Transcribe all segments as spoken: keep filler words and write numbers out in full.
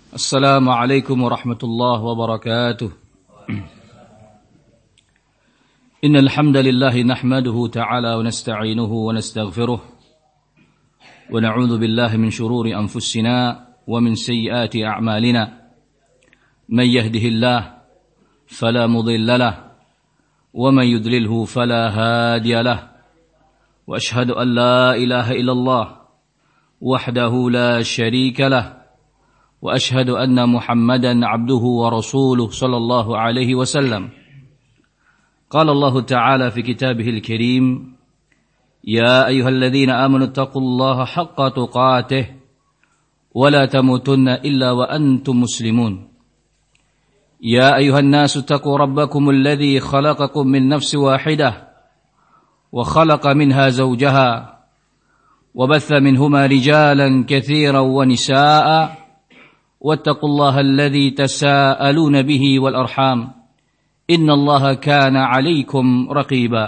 السلام عليكم ورحمة الله وبركاته. إن الحمد لله نحمده تعالى ونستعينه ونستغفره ونعوذ بالله من شرور أنفسنا ومن سيئات أعمالنا. من يهده الله فلا مضل له ومن يضلله فلا هادي له. وأشهد أن لا إله إلا الله وحده لا شريك له. وأشهد أن محمدا عبده ورسوله صلى الله عليه وسلم. قال الله تعالى في كتابه الكريم: يا أيها الذين آمنوا اتقوا الله حق تقاته ولا تموتن إلا وأنتم مسلمون. يا أيها الناس اتقوا ربكم الذي خلقكم من نفس واحدة وخلق منها زوجها وبث منهما رجالا كثيرا ونساء واتقوا الله الذي تساءلون به والأرحام إن الله كان عليكم رقيبا.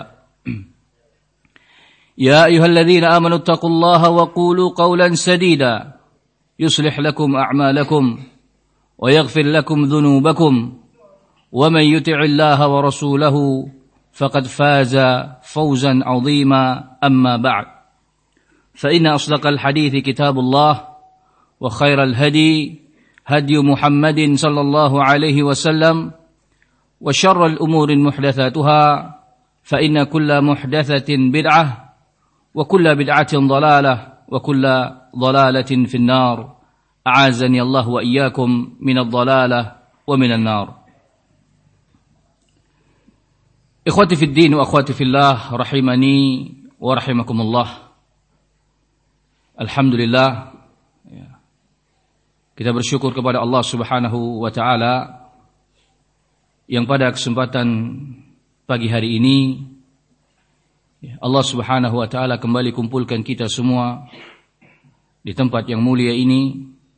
يا أيها الذين آمنوا اتقوا الله وقولوا قولا سديدا يصلح لكم أعمالكم ويغفر لكم ذنوبكم ومن يطع الله ورسوله فقد فاز فوزا عظيما. أما بعد، فإن أصدق الحديث كتاب الله وخير الهدي هدي محمد صلى الله عليه وسلم وشر الأمور محدثاتها فإن كل محدثة بدعة وكل بدعة ضلالة وكل ضلالة في النار. أعاذني الله وإياكم من الضلالة ومن النار. إخوتي في الدين وأخواتي في الله رحمني ورحمكم الله. Alhamdulillah, kita bersyukur kepada Allah Subhanahu wa taala yang pada kesempatan pagi hari ini Allah Subhanahu wa taala kembali kumpulkan kita semua di tempat yang mulia ini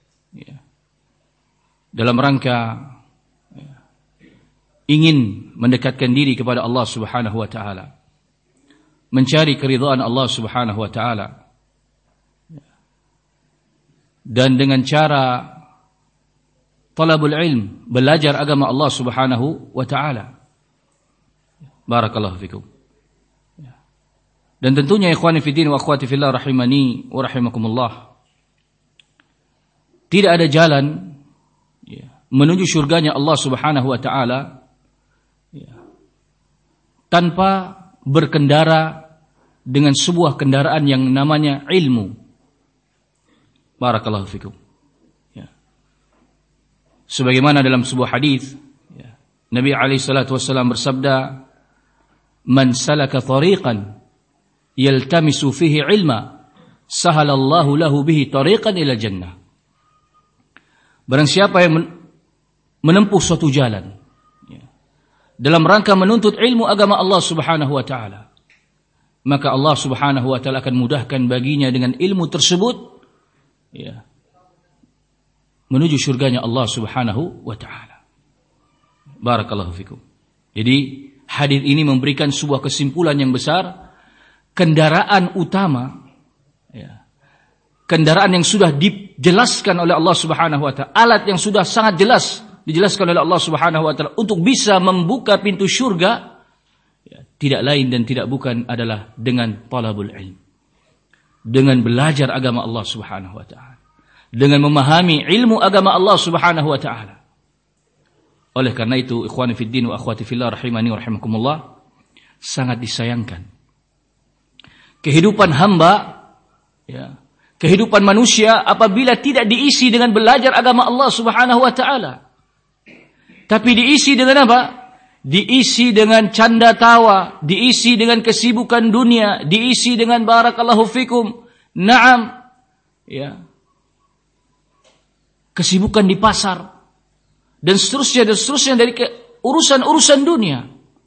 dalam rangka ingin mendekatkan diri kepada Allah Subhanahu wa taala, mencari keridhaan Allah Subhanahu wa taala, dan dengan cara talabul ilm, belajar agama Allah Subhanahu wa taala. Barakallahu fikum. Dan tentunya ikhwani fiddin wa akhwati fillah rahimani wa rahimakumullah, tidak ada jalan menuju surganya Allah Subhanahu wa taala tanpa berkendara dengan sebuah kendaraan yang namanya ilmu. Barakallahu fikum. Ya. Sebagaimana dalam sebuah hadis, ya, Nabi alaihi salatu wasallam bersabda, "Man salaka tariqan yaltamisu fihi ilma, sahalallahu lahu bihi tariqan ila jannah." Barang siapa yang menempuh suatu jalan, ya, dalam rangka menuntut ilmu agama Allah Subhanahu wa taala, maka Allah Subhanahu wa taala akan mudahkan baginya dengan ilmu tersebut, ya, menuju surganya Allah Subhanahu wa taala. Barakallahu fikum. Jadi hadis ini memberikan sebuah kesimpulan yang besar. Kendaraan utama, ya, kendaraan yang sudah dijelaskan oleh Allah Subhanahu wa taala, alat yang sudah sangat jelas dijelaskan oleh Allah Subhanahu wa taala untuk bisa membuka pintu surga, ya, tidak lain dan tidak bukan adalah dengan talabul ilm, dengan belajar agama Allah Subhanahu wa taala, dengan memahami ilmu agama Allah Subhanahu wa taala. Oleh karena itu, ikhwani fiddin wa akhwati fillah rahimani wa rahimakumullah, sangat disayangkan kehidupan hamba, ya, kehidupan manusia apabila tidak diisi dengan belajar agama Allah Subhanahu wa taala, tapi diisi dengan apa? Diisi dengan canda tawa, diisi dengan kesibukan dunia, diisi dengan barakallahu fikum, na'am, ya, kesibukan di pasar dan seterusnya dan seterusnya dari urusan-urusan dunia.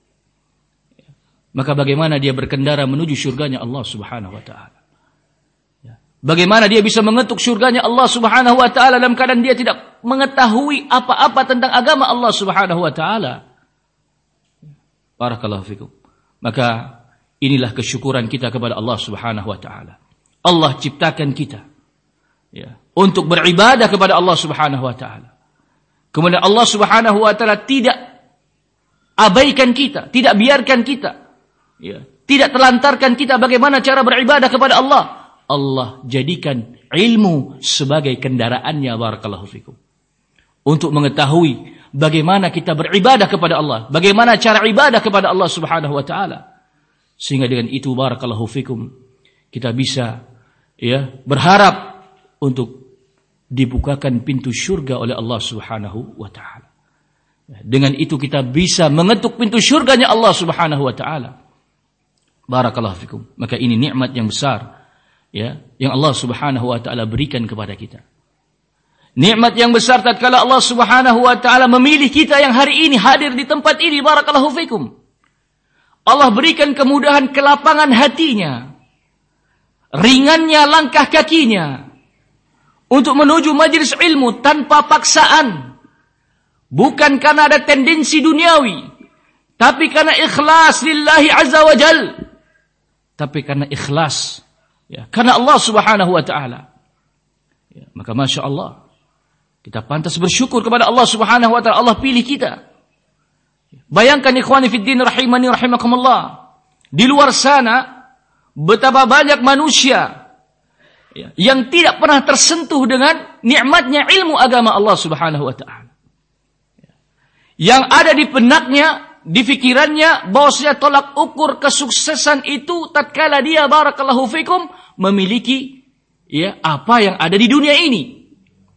Maka bagaimana dia berkendara menuju surganya Allah Subhanahu wa taala? Bagaimana dia bisa mengetuk surganya Allah Subhanahu wa taala dalam keadaan dia tidak mengetahui apa-apa tentang agama Allah Subhanahu wa taala? Barakallahu fikum. Maka inilah kesyukuran kita kepada Allah Subhanahu wa taala. Allah ciptakan kita, ya, untuk beribadah kepada Allah Subhanahu wa taala. Kemudian Allah Subhanahu wa taala tidak abaikan kita, tidak biarkan kita, ya, tidak telantarkan kita bagaimana cara beribadah kepada Allah. Allah jadikan ilmu sebagai kendaraannya, barakallahu fikum, untuk mengetahui bagaimana kita beribadah kepada Allah, bagaimana cara ibadah kepada Allah Subhanahu wa taala. Sehingga dengan itu, barakallahu fikum, kita bisa, ya, berharap untuk dibukakan pintu syurga oleh Allah Subhanahu wa taala. Dengan itu kita bisa mengetuk pintu syurganya Allah Subhanahu wa taala. Barakallahu fikum. Maka ini nikmat yang besar, ya, yang Allah Subhanahu wa taala berikan kepada kita. Nikmat yang besar tatkala Allah Subhanahu wa taala memilih kita yang hari ini hadir di tempat ini, barakallahu fikum. Allah berikan kemudahan kelapangan hatinya, ringannya langkah kakinya untuk menuju majelis ilmu tanpa paksaan. Bukan karena ada tendensi duniawi, tapi karena ikhlas lillahi azza wa jal. Tapi karena ikhlas, ya, karena Allah Subhanahu wa taala. Ya, maka Masya Allah, kita pantas bersyukur kepada Allah Subhanahu wa taala. Allah pilih kita. Bayangkan ikhwani fiddin rahimani rahimakumullah, di luar sana betapa banyak manusia yang tidak pernah tersentuh dengan nikmatnya ilmu agama Allah Subhanahu wa taala. Yang ada di benaknya, di fikirannya, bahwasanya tolak ukur kesuksesan itu tatkala dia, barakallahu fikum, memiliki, ya, apa yang ada di dunia ini.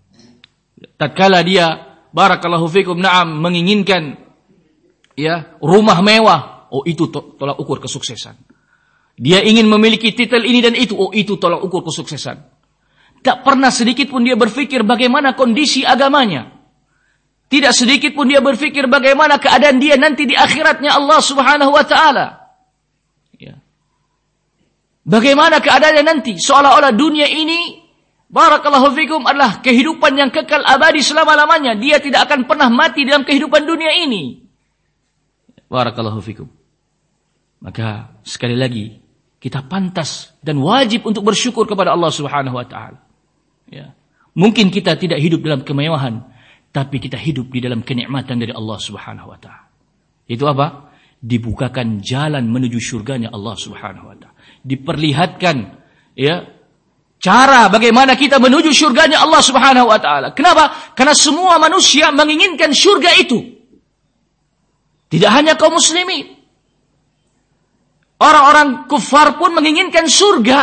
Tatkala dia, barakallahu fikum, na'am, menginginkan, ya, rumah mewah, oh itu tolak ukur kesuksesan. Dia ingin memiliki titel ini dan itu, oh itu tolak ukur kesuksesan. Tak pernah sedikit pun dia berpikir bagaimana kondisi agamanya. Tidak sedikit pun dia berpikir bagaimana keadaan dia nanti di akhiratnya Allah Subhanahu wa taala. Ya. Bagaimana keadaannya nanti, seolah-olah dunia ini, barakallahu fikum, adalah kehidupan yang kekal abadi selama-lamanya. Dia tidak akan pernah mati dalam kehidupan dunia ini. Barakallahu fikum. Maka sekali lagi, kita pantas dan wajib untuk bersyukur kepada Allah Subhanahu wa taala. Ya. Mungkin kita tidak hidup dalam kemewahan, tapi kita hidup di dalam kenikmatan dari Allah Subhanahu wa taala. Itu apa? Dibukakan jalan menuju surganya Allah Subhanahu wa taala. Diperlihatkan, ya, cara bagaimana kita menuju surganya Allah Subhanahu wa taala. Kenapa? Karena semua manusia menginginkan surga itu. Tidak hanya kaum muslimin. Orang-orang kufar pun menginginkan surga.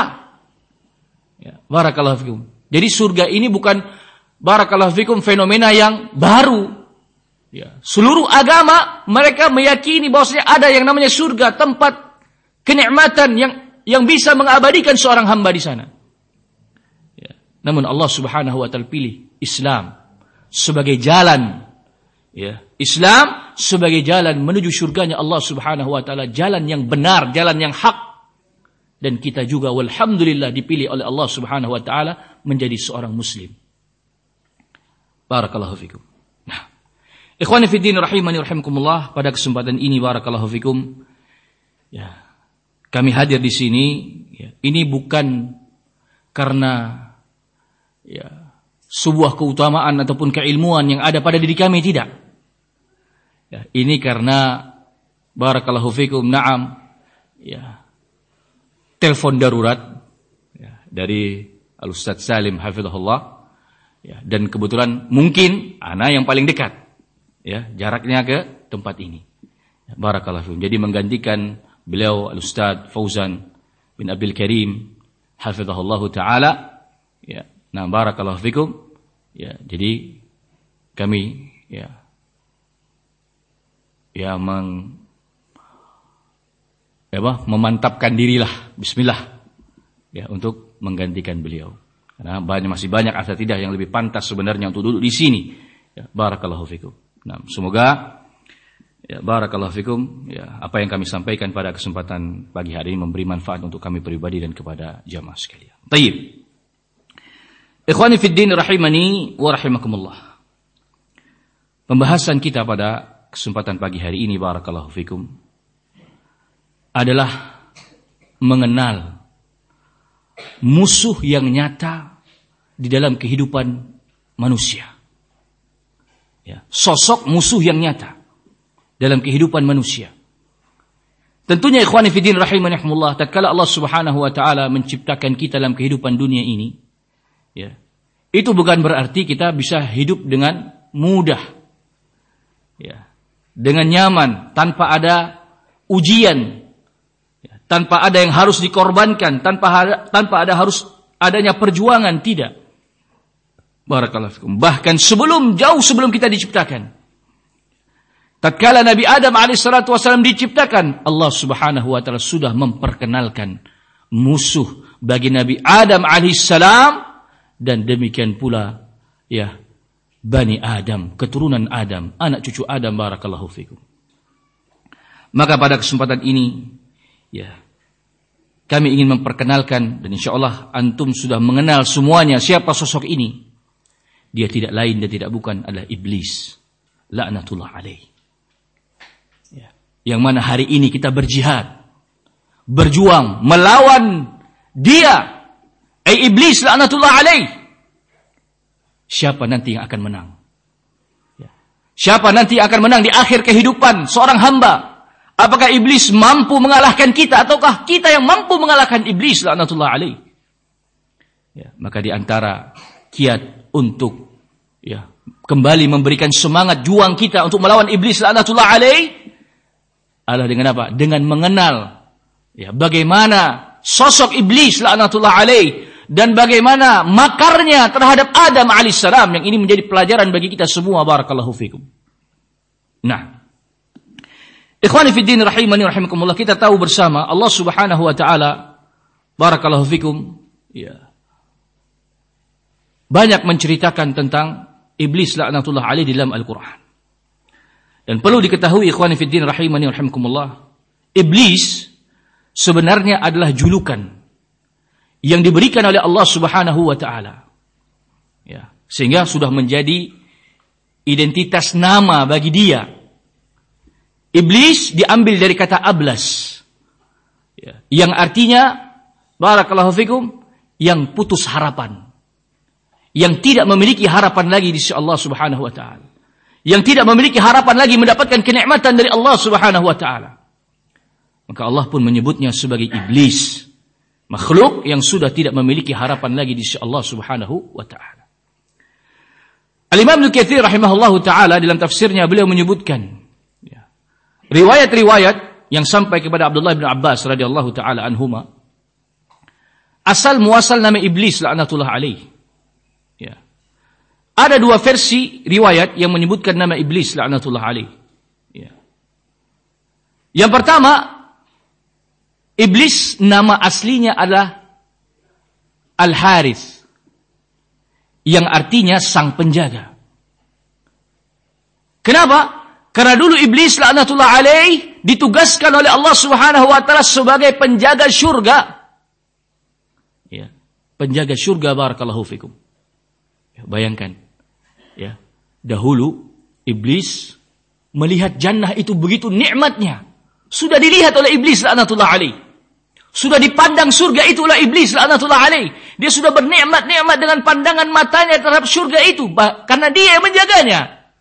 Ya, barakallahu fikum. Jadi surga ini bukan, barakallahu fikum, fenomena yang baru. Ya, seluruh agama mereka meyakini bahwasanya ada yang namanya surga, tempat kenikmatan yang yang bisa mengabadikan seorang hamba di sana. Ya, namun Allah Subhanahu wa taala pilih Islam sebagai jalan. Ya, Islam sebagai jalan menuju surganya Allah Subhanahu wa taala, jalan yang benar, jalan yang hak. Dan kita juga walhamdulillah dipilih oleh Allah Subhanahu wa taala menjadi seorang muslim. Barakallahu fikum. Nah, ikhwani fi din rahimani rahimakumullah, pada kesempatan ini barakallahu fikum, ya, kami hadir di sini, ya, ini bukan karena, ya, sebuah keutamaan ataupun keilmuan yang ada pada diri kami, tidak. Ya, ini karena barakallahu fikum, na'am, ya, telepon darurat, ya, dari Al-Ustaz Salim hafizahullah, ya, dan kebetulan mungkin ana yang paling dekat, ya, jaraknya ke tempat ini, ya, barakallahu fikum. Jadi menggantikan beliau Al-Ustaz Fauzan bin Abdul Karim hafizahullah taala, ya. Nah, barakallahu fikum, ya, jadi kami, ya, ya meng, ya, bah, memantapkan dirilah, bismillah, ya, untuk menggantikan beliau. Karena banyak, masih banyak asatidah yang lebih pantas sebenarnya untuk duduk di sini. Ya, barakallahu fikum. Nah, semoga, ya, barakallahu fikum, ya, apa yang kami sampaikan pada kesempatan pagi hari ini memberi manfaat untuk kami pribadi dan kepada jamaah sekalian. Tayyib. Ikhwani fid din rahimani wa rahimakumullah. Pembahasan kita pada kesempatan pagi hari ini barakallahu fikum adalah mengenal musuh yang nyata di dalam kehidupan manusia. Ya, sosok musuh yang nyata dalam kehidupan manusia. Tentunya ikhwani fiddin rahimahumullah, tatkala Allah Subhanahu wa taala menciptakan kita dalam kehidupan dunia ini, ya, itu bukan berarti kita bisa hidup dengan mudah, ya, dengan nyaman, tanpa ada ujian, ya, tanpa ada yang harus dikorbankan, tanpa tanpa ada harus adanya perjuangan, tidak. Barakallahu fikum. Bahkan sebelum, jauh sebelum kita diciptakan, tatkala Nabi Adam alaihissalatu wassalam diciptakan, Allah Subhanahu wa taala sudah memperkenalkan musuh bagi Nabi Adam alaihissalam, dan demikian pula ya Bani Adam, keturunan Adam, anak cucu Adam. Barakallahu fikum. Maka pada kesempatan ini ya kami ingin memperkenalkan, dan insyaallah antum sudah mengenal semuanya siapa sosok ini. Dia tidak lain dan tidak bukan adalah iblis, laknatullah alaih. Ya. Yang mana hari ini kita berjihad, berjuang melawan dia, ai iblis laknatullah alaih. Siapa nanti yang akan menang? Ya. Siapa nanti yang akan menang di akhir kehidupan seorang hamba? Apakah iblis mampu mengalahkan kita, ataukah kita yang mampu mengalahkan iblis laknatullah alaih? Ya, maka di antara kiat untuk ya kembali memberikan semangat juang kita untuk melawan iblis laknatullah alaih adalah dengan apa? Dengan mengenal ya bagaimana sosok iblis laknatullah alaih dan bagaimana makarnya terhadap Adam alaihissalam, yang ini menjadi pelajaran bagi kita semua. Barakallahu fikum. Nah, ikhwani fiddin rahimani rahimakumullah, kita tahu bersama Allah Subhanahu wa taala, barakallahu fikum, ya, banyak menceritakan tentang iblis laknatullah alaih di dalam Al-Quran. Dan perlu diketahui ikhwani fiddin rahimani rahimakumullah, iblis sebenarnya adalah julukan yang diberikan oleh Allah Subhanahu wa taala. Ya, sehingga sudah menjadi identitas nama bagi dia. Iblis diambil dari kata ablas. Ya, yang artinya barakallahu fikum, yang putus harapan. Yang tidak memiliki harapan lagi di sisi Allah Subhanahu wa taala. Yang tidak memiliki harapan lagi mendapatkan kenikmatan dari Allah Subhanahu wa taala. Maka Allah pun menyebutnya sebagai iblis, makhluk yang sudah tidak memiliki harapan lagi di sisi Allah Subhanahu wa taala. Al-Imam Ibnu Katsir rahimahullahu taala dalam tafsirnya beliau menyebutkan ya, riwayat-riwayat yang sampai kepada Abdullah bin Abbas radhiyallahu taala anhuma, asal muasal nama iblis laknatullah alaih. Ya. Ada dua versi riwayat yang menyebutkan nama iblis laknatullah alaih. Ya. Yang pertama, iblis nama aslinya adalah Al-Harith, yang artinya sang penjaga. Kenapa? Karena dulu iblis laknatullah alaih ditugaskan oleh Allah Subhanahu wa taala sebagai penjaga syurga. Ya, penjaga syurga. Barakallahu fikum. Ya, bayangkan, ya, dahulu iblis melihat jannah itu begitu nikmatnya. Sudah dilihat oleh iblis laknatullah alaih. Sudah dipandang surga itu oleh iblis laknatullah alaih. Dia sudah bernikmat-nikmat dengan pandangan matanya terhadap surga itu, karena dia yang menjaganya.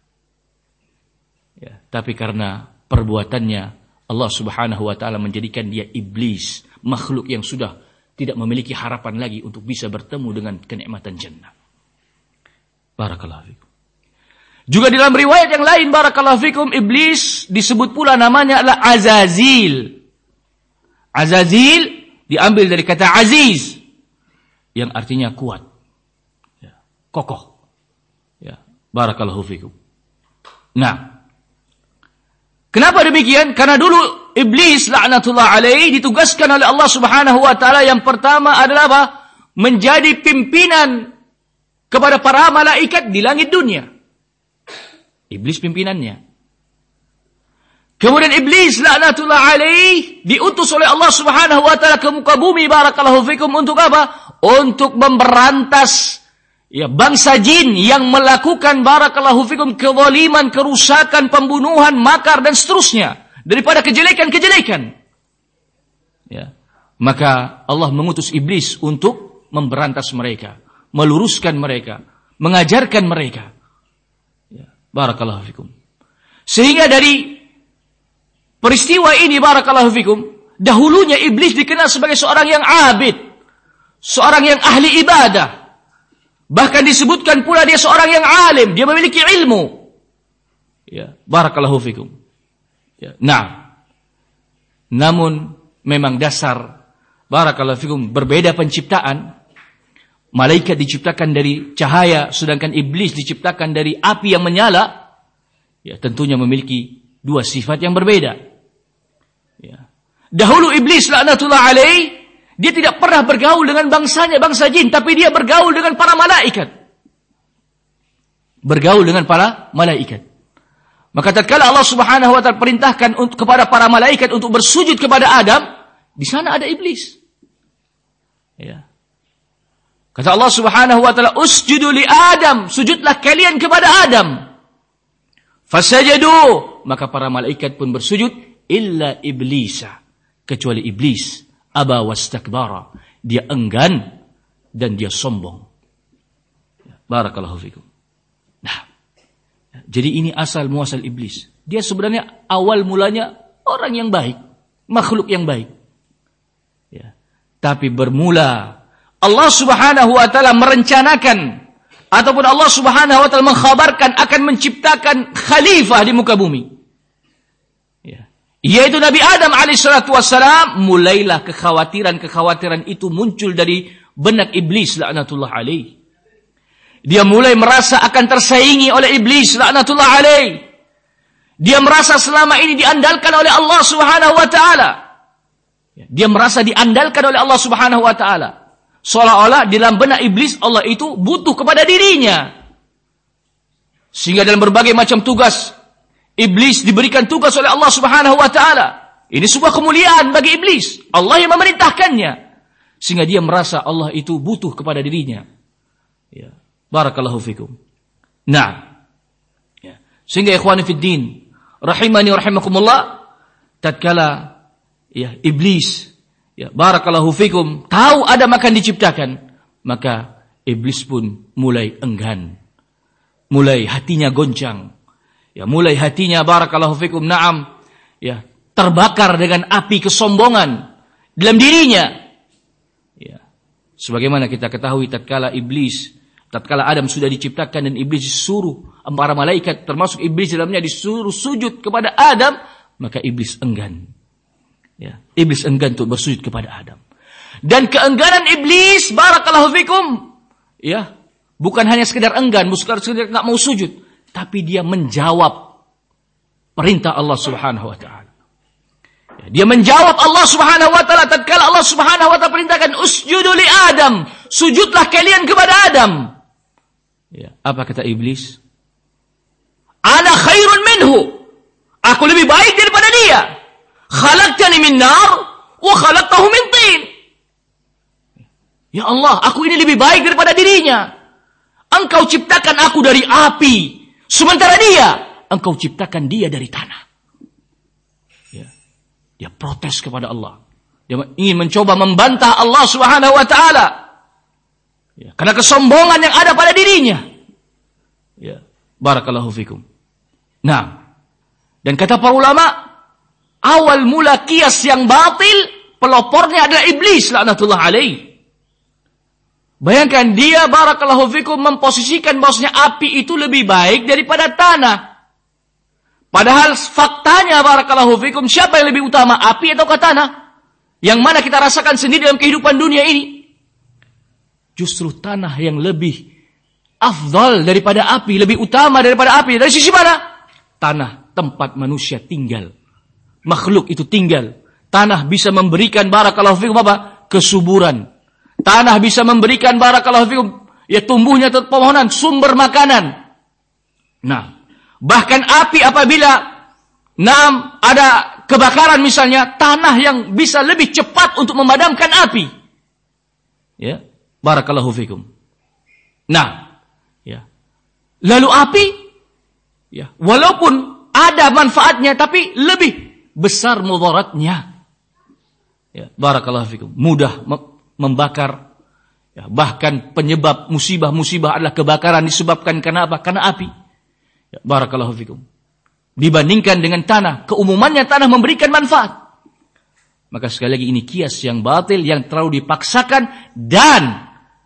Ya, tapi karena perbuatannya, Allah Subhanahu wa taala menjadikan dia iblis, makhluk yang sudah tidak memiliki harapan lagi untuk bisa bertemu dengan kenikmatan jannah. Barakallahu fikum. Juga dalam riwayat yang lain, barakallahu fikum, iblis disebut pula namanya adalah Azazil. Azazil diambil dari kata aziz, yang artinya kuat, ya, kokoh. Ya, barakallahu fikum. Nah, kenapa demikian? Karena dulu iblis laknatullah alaih ditugaskan oleh Allah Subhanahu wa taala yang pertama adalah apa? Menjadi pimpinan kepada para malaikat di langit dunia. Iblis pimpinannya. Kemudian iblis laknatullah alaih diutus oleh Allah Subhanahu wa taala ke muka bumi, barakallahu fikum, untuk apa? Untuk memberantas ya bangsa jin yang melakukan, barakallahu fikum, kezaliman, kerusakan, pembunuhan, makar dan seterusnya daripada kejelekan-kejelekan. Ya. Maka Allah mengutus iblis untuk memberantas mereka, meluruskan mereka, mengajarkan mereka. Ya, barakallahu fikum. Sehingga dari peristiwa ini, barakallahu fikum, dahulunya iblis dikenal sebagai seorang yang abid, seorang yang ahli ibadah. Bahkan disebutkan pula dia seorang yang alim, dia memiliki ilmu. Ya, barakallahu fikum. Ya, nah, namun memang dasar, barakallahu fikum, berbeda penciptaan. Malaikat diciptakan dari cahaya, sedangkan iblis diciptakan dari api yang menyala. Ya, tentunya memiliki dua sifat yang berbeda. Ya. Dahulu iblis laknatullah alaih, dia tidak pernah bergaul dengan bangsanya, bangsa jin, tapi dia bergaul dengan para malaikat. Bergaul dengan para malaikat. Maka tatkala Allah Subhanahu wa taala perintahkan untuk kepada para malaikat untuk bersujud kepada Adam, di sana ada iblis. Ya. Kata Allah Subhanahu wa taala, "Usjudu li Adam", sujudlah kalian kepada Adam. Fasajadu, maka para malaikat pun bersujud, illa iblisa, kecuali iblis, aba wastakbara, dia enggan dan dia sombong. Barakallahu fikum. Nah, jadi ini asal muasal iblis. Dia sebenarnya awal mulanya orang yang baik, makhluk yang baik. Ya. Tapi bermula Allah Subhanahu wa taala merencanakan ataupun Allah Subhanahu wa taala mengkhabarkan akan menciptakan khalifah di muka bumi. Ya. Yaitu Nabi Adam alaihissalatu wassalam, mulailah kekhawatiran-kekhawatiran itu muncul dari benak iblis laknatullah alaih. Dia mulai merasa akan tersaingi oleh iblis laknatullah alaih. Dia merasa selama ini diandalkan oleh Allah Subhanahu wa taala. Dia merasa diandalkan oleh Allah Subhanahu wa taala. Seolah-olah di dalam benak iblis Allah itu butuh kepada dirinya. Sehingga dalam berbagai macam tugas iblis diberikan tugas oleh Allah Subhanahu wa taala. Ini sebuah kemuliaan bagi iblis. Allah yang memerintahkannya. Sehingga dia merasa Allah itu butuh kepada dirinya. Ya. Barakallahu fikum. Nah, ya. Sehingga ikhwani fid din, rahimani wa rahimakumullah, tatkala ya iblis, ya barakallahu fikum, tahu Adam akan diciptakan, maka iblis pun mulai enggan, mulai hatinya goncang, ya mulai hatinya barakallahu fikum, na'am, ya terbakar dengan api kesombongan dalam dirinya. Ya. Sebagaimana kita ketahui tatkala iblis tatkala Adam sudah diciptakan dan iblis disuruh, para malaikat termasuk iblis dalamnya disuruh sujud kepada Adam, maka iblis enggan. Ya, iblis enggan untuk bersujud kepada Adam. Dan keengganan iblis, barakallahu fikum, ya, bukan hanya sekedar enggan, bukan sekedar enggak mau sujud, tapi dia menjawab perintah Allah Subhanahu wa taala. Ya, dia menjawab Allah Subhanahu wa taala tatkala Allah Subhanahu wa taala perintahkan usjudu li Adam, sujudlah kalian kepada Adam. Ya, apa kata iblis? Ana khairun minhu. Aku lebih baik daripada dia. Khalaqtani min nar wa khalaqtahu min tin. Ya Allah, aku ini lebih baik daripada dirinya. Engkau ciptakan aku dari api, sementara dia, engkau ciptakan dia dari tanah. Ya. Dia protes kepada Allah. Dia ingin mencoba membantah Allah Subhanahu wa taala. Ya, karena kesombongan yang ada pada dirinya. Ya, barakallahu fikum. Nah, dan kata para ulama, awal mula kias yang batil, pelopornya adalah iblis laknatullah alaih. Bayangkan dia barakallahu fikum memposisikan bahwasanya api itu lebih baik daripada tanah. Padahal faktanya barakallahu fikum, siapa yang lebih utama, api atau tanah? Yang mana kita rasakan sendiri dalam kehidupan dunia ini? Justru tanah yang lebih afdal daripada api, lebih utama daripada api. Dari sisi mana? Tanah tempat manusia tinggal. Makhluk itu tinggal. Tanah bisa memberikan barakallahu fikum apa? Kesuburan. Tanah bisa memberikan barakallahu fikum, ya tumbuhnya pepohonan, sumber makanan. Nah, bahkan api apabila nam ada kebakaran misalnya, tanah yang bisa lebih cepat untuk memadamkan api. Ya. Barakallahu fikum. Nah, ya. Lalu api, ya, walaupun ada manfaatnya, tapi lebih besar mudaratnya. Ya, barakallahu fikum. Mudah membakar, Ya, bahkan penyebab musibah-musibah adalah kebakaran disebabkan karena apa? Karena api. Ya, barakallahu fikum. Dibandingkan dengan tanah, keumumannya tanah memberikan manfaat. Maka sekali lagi ini kias yang batil, yang terlalu dipaksakan, dan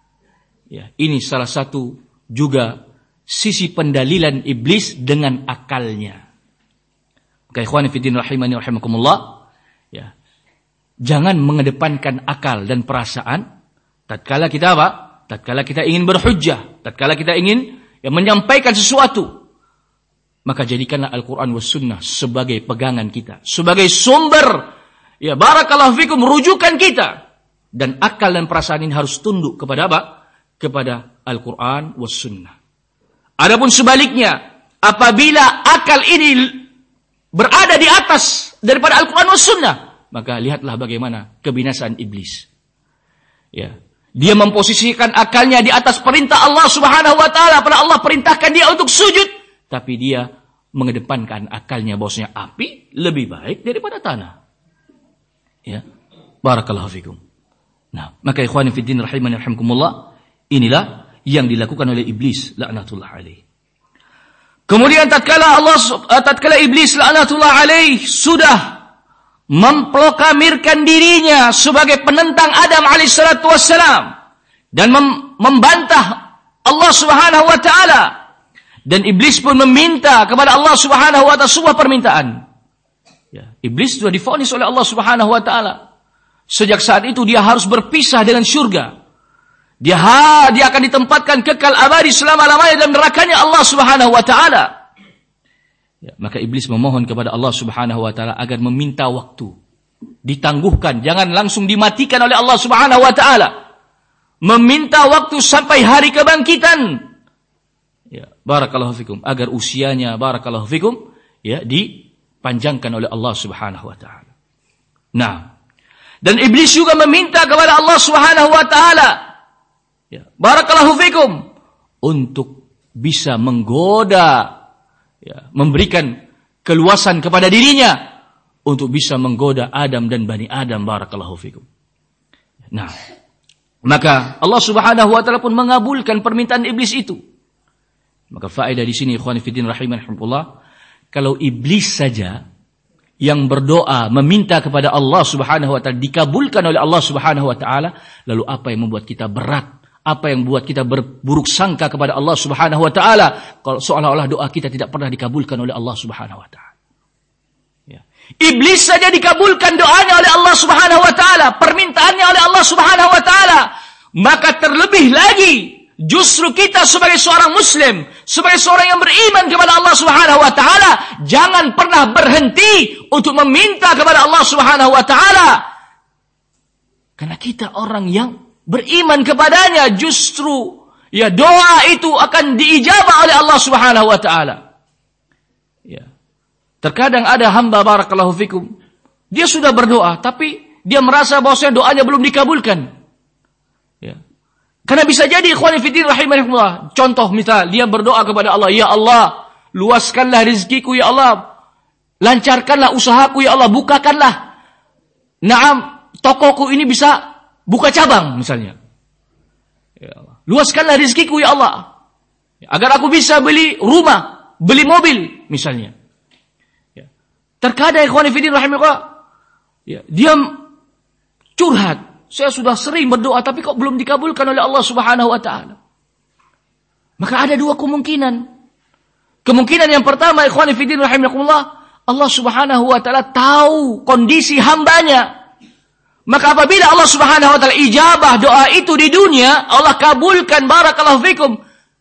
ya, ini salah satu juga sisi pendalilan iblis dengan akalnya. Maka ikhwani fiddin rahimani rahimakumullah, ya, jangan mengedepankan akal dan perasaan tatkala kita apa? Tatkala kita ingin berhujjah, tatkala kita ingin ya, menyampaikan sesuatu. Maka jadikanlah Al-Quran was sunnah sebagai pegangan kita, sebagai sumber, ya barakallahu fikum, rujukan kita. Dan akal dan perasaan ini harus tunduk kepada apa? Kepada Al-Quran was sunnah. Adapun sebaliknya, apabila akal ini berada di atas daripada Al-Quran was sunnah, maka lihatlah bagaimana kebinasaan iblis. Ya, dia memposisikan akalnya di atas perintah Allah Subhanahu wa taala, pada Allah perintahkan dia untuk sujud. Tapi dia mengedepankan akalnya bahwasanya api lebih baik daripada tanah. Ya, barakallahu fikum. Nah, maka ikhwani fiddin rahimani rahimakumullah, inilah yang dilakukan oleh iblis laknatullah alaih. Kemudian tatkala Allah tatkala iblis laknatullah alaih sudah memproklamirkan dirinya sebagai penentang Adam alaihi salatu wassalam dan mem- membantah Allah Subhanahu wa taala. Dan iblis pun meminta kepada Allah Subhanahu wa taala sebuah permintaan. Ya, iblis sudah divonis oleh Allah Subhanahu wa taala. Sejak saat itu dia harus berpisah dengan surga. Dia ha, dia akan ditempatkan kekal abadi selama-lamanya dalam nerakanya Allah Subhanahu wa taala. Ya, maka iblis memohon kepada Allah Subhanahu wa taala agar meminta waktu. Ditangguhkan, jangan langsung dimatikan oleh Allah Subhanahu wa taala. Meminta waktu sampai hari kebangkitan. Ya, barakallahu fikum, agar usianya barakallahu fikum ya dipanjangkan oleh Allah Subhanahu wa taala. Nah, dan iblis juga meminta kepada Allah Subhanahu wa taala ya, barakallahu fikum, untuk bisa menggoda ya, memberikan keluasan kepada dirinya untuk bisa menggoda Adam dan Bani Adam, barakallahu fikum. Nah, maka Allah Subhanahu wa taala pun mengabulkan permintaan iblis itu. Maka faedah di sini ikhwani fiddin rahimahumullah, kalau iblis saja yang berdoa meminta kepada Allah Subhanahu wa taala dikabulkan oleh Allah Subhanahu wa taala, lalu apa yang membuat kita berat? Apa yang membuat kita berburuk sangka kepada Allah Subhanahu wa taala kalau seolah-olah doa kita tidak pernah dikabulkan oleh Allah Subhanahu wa taala? Ya. Iblis saja dikabulkan doanya oleh Allah Subhanahu wa taala, permintaannya oleh Allah Subhanahu wa taala, maka terlebih lagi justru kita sebagai seorang muslim, sebagai seorang yang beriman kepada Allah Subhanahu wa taala, jangan pernah berhenti untuk meminta kepada Allah Subhanahu wa taala. Karena kita orang yang beriman kepadanya, justru ya doa itu akan diijabah oleh Allah Subhanahu wa taala. Ya. Terkadang ada hamba barakallahu fikum, dia sudah berdoa tapi dia merasa bahwasanya doanya belum dikabulkan. Ya. Karena bisa jadi ikhwani fiddin rahimahullah, contoh misal dia berdoa kepada Allah, ya Allah, luaskanlah rezekiku ya Allah, lancarkanlah usahaku ya Allah, bukakanlah naam tokoku ini bisa buka cabang misalnya. Ya Allah, luaskanlah rezekiku ya Allah, agar aku bisa beli rumah, beli mobil misalnya. Ya. Terkadang ikhwani fiddin rahimahullah, ya, dia curhat. Saya sudah sering berdoa tapi kok belum dikabulkan oleh Allah Subhanahu wa taala. Maka ada dua kemungkinan. Kemungkinan yang pertama, ikhwani fiddin rahimakumullah, Allah Subhanahu wa taala tahu kondisi hambanya. Maka apabila Allah Subhanahu wa taala ijabah doa itu di dunia, Allah kabulkan barakallahu fikum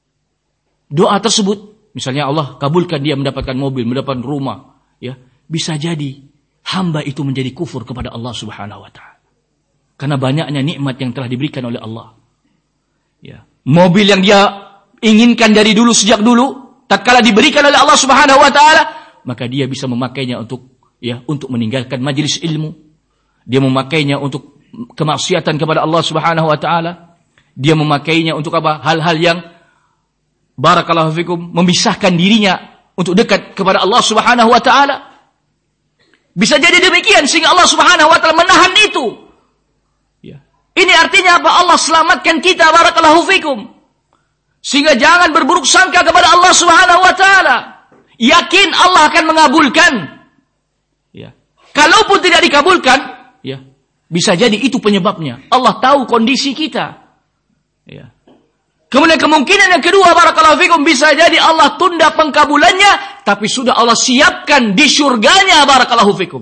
doa tersebut. Misalnya Allah kabulkan dia mendapatkan mobil, mendapatkan rumah, ya. Bisa jadi hamba itu menjadi kufur kepada Allah Subhanahu wa taala. Karena banyaknya nikmat yang telah diberikan oleh Allah. Ya. Mobil yang dia inginkan dari dulu, sejak dulu, tatkala diberikan oleh Allah Subhanahu wa taala, maka dia bisa memakainya untuk ya untuk meninggalkan majelis ilmu. Dia memakainya untuk kemaksiatan kepada Allah Subhanahu wa taala. Dia memakainya untuk apa? Hal-hal yang barakallahu fikum memisahkan dirinya untuk dekat kepada Allah Subhanahu wa taala. Bisa jadi demikian sehingga Allah Subhanahu wa taala menahan itu. Ini artinya apa? Allah selamatkan kita, barakallahu fikum. Sehingga jangan berburuk sangka kepada Allah Subhanahu wa taala. Yakin Allah akan mengabulkan. Ya. Kalaupun tidak dikabulkan, ya, bisa jadi itu penyebabnya. Allah tahu kondisi kita. Ya. Kemudian kemungkinan yang kedua, barakallahu fikum, bisa jadi Allah tunda pengkabulannya, tapi sudah Allah siapkan di surganya, barakallahu fikum.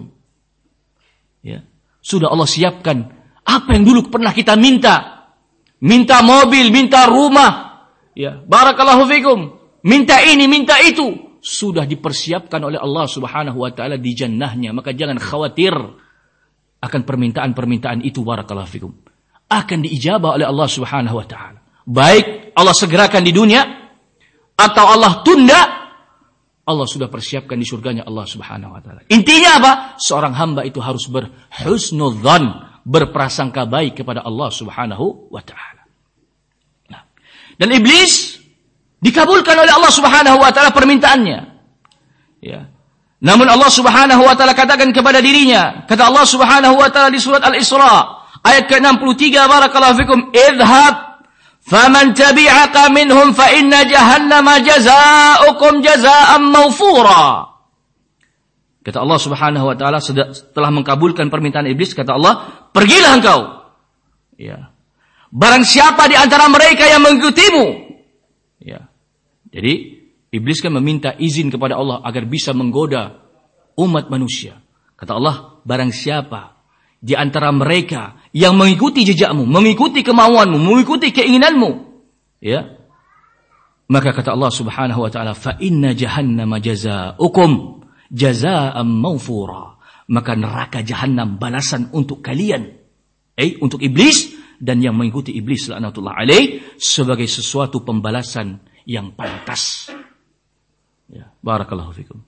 Ya. Sudah Allah siapkan apa yang dulu pernah kita minta. Minta mobil, minta rumah. Ya, barakallahu fikum. Minta ini, minta itu. Sudah dipersiapkan oleh Allah Subhanahu wa taala di jannahnya. Maka jangan khawatir akan permintaan-permintaan itu, barakallahu fikum. Akan diijabah oleh Allah Subhanahu wa taala. Baik Allah segerakan di dunia atau Allah tunda, Allah sudah persiapkan di surganya Allah Subhanahu wa taala. Intinya apa? Seorang hamba itu harus berhusnudzan, berprasangka baik kepada Allah Subhanahu wa taala. Nah, dan iblis dikabulkan oleh Allah Subhanahu wa taala permintaannya. Ya. Namun Allah Subhanahu wa taala katakan kepada dirinya, kata Allah Subhanahu wa taala di surat Al-Isra ayat ke enam puluh tiga, barakallahu fikum, idhhab faman tabi'aka minhum fa inna jahannama jazaa'ukum jazaa'an mawfura. Kata Allah Subhanahu wa taala setelah mengkabulkan permintaan iblis, kata Allah, pergilah engkau. Ya. Barang siapa di antara mereka yang mengikutimu. Ya. Jadi iblis kan meminta izin kepada Allah agar bisa menggoda umat manusia. Kata Allah, barang siapa di antara mereka yang mengikuti jejakmu, mengikuti kemauanmu, mengikuti keinginanmu, ya, maka kata Allah Subhanahu wa taala, fa inna jahannama jazaa'ukum jazaa'an mawfura. Maka neraka jahanam balasan untuk kalian, eh untuk iblis dan yang mengikuti iblis laknatullah alaih, sebagai sesuatu pembalasan yang pantas. Ya, barakallahu fikum.